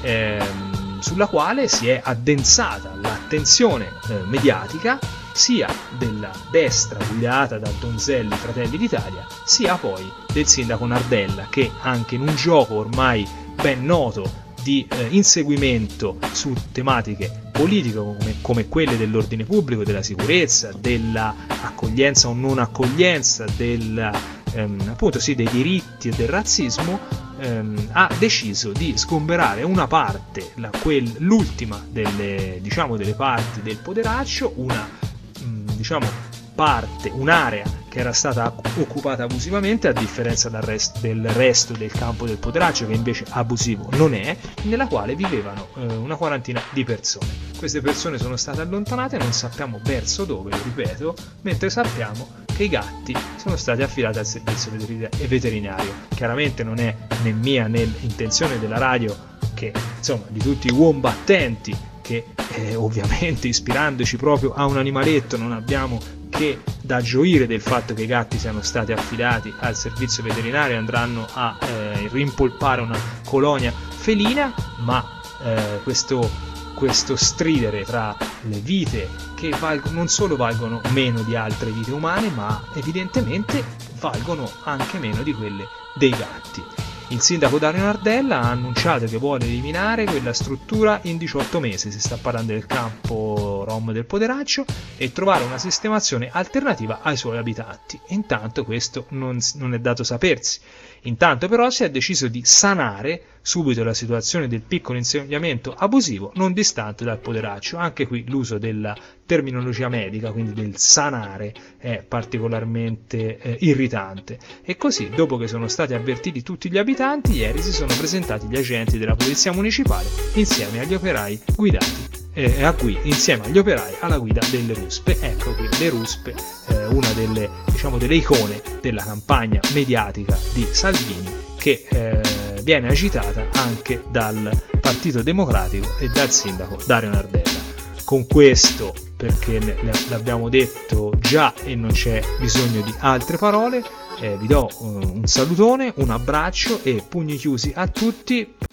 ehm, sulla quale si è addensata l'attenzione eh, mediatica sia della destra guidata da Donzelli, Fratelli d'Italia, sia poi del sindaco Nardella, che anche in un gioco ormai ben noto di eh, inseguimento su tematiche politiche come, come quelle dell'ordine pubblico, della sicurezza, della accoglienza o non accoglienza, del, ehm, appunto sì, dei diritti e del razzismo, ehm, ha deciso di sgomberare una parte, la, quel, l'ultima delle, diciamo, delle parti del Poderaccio, una mh, diciamo parte, un'area che era stata occupata abusivamente, a differenza del resto, del resto del campo del Poderaccio, che invece abusivo non è, nella quale vivevano eh, una quarantina di persone. Queste persone sono state allontanate, non sappiamo verso dove, lo ripeto, mentre sappiamo che i gatti sono stati affidati al servizio veterinario. Chiaramente non è né mia né intenzione della radio, che insomma di tutti i wombattenti, che eh, ovviamente ispirandoci proprio a un animaletto non abbiamo che da gioire del fatto che i gatti siano stati affidati al servizio veterinario e andranno a eh, rimpolpare una colonia felina, ma eh, questo, questo stridere tra le vite che valgono, non solo valgono meno di altre vite umane, ma evidentemente valgono anche meno di quelle dei gatti. Il sindaco Dario Nardella ha annunciato che vuole eliminare quella struttura in diciotto mesi, si sta parlando del campo rom del Poderaccio, e trovare una sistemazione alternativa ai suoi abitanti. Intanto questo non, non è dato sapersi. Intanto però si è deciso di sanare subito la situazione del piccolo insediamento abusivo non distante dal Poderaccio. Anche qui l'uso della terminologia medica, quindi del sanare, è particolarmente eh, irritante. E così, dopo che sono stati avvertiti tutti gli abitanti, ieri si sono presentati gli agenti della polizia municipale insieme agli operai guidati eh, a qui, insieme agli operai alla guida delle ruspe. Ecco qui le ruspe, eh, una delle, diciamo, delle icone della campagna mediatica di Salvini, che eh, viene agitata anche dal Partito Democratico e dal sindaco Dario Nardella. Con questo, perché l'abbiamo detto già e non c'è bisogno di altre parole, eh, vi do un salutone, un abbraccio e pugni chiusi a tutti.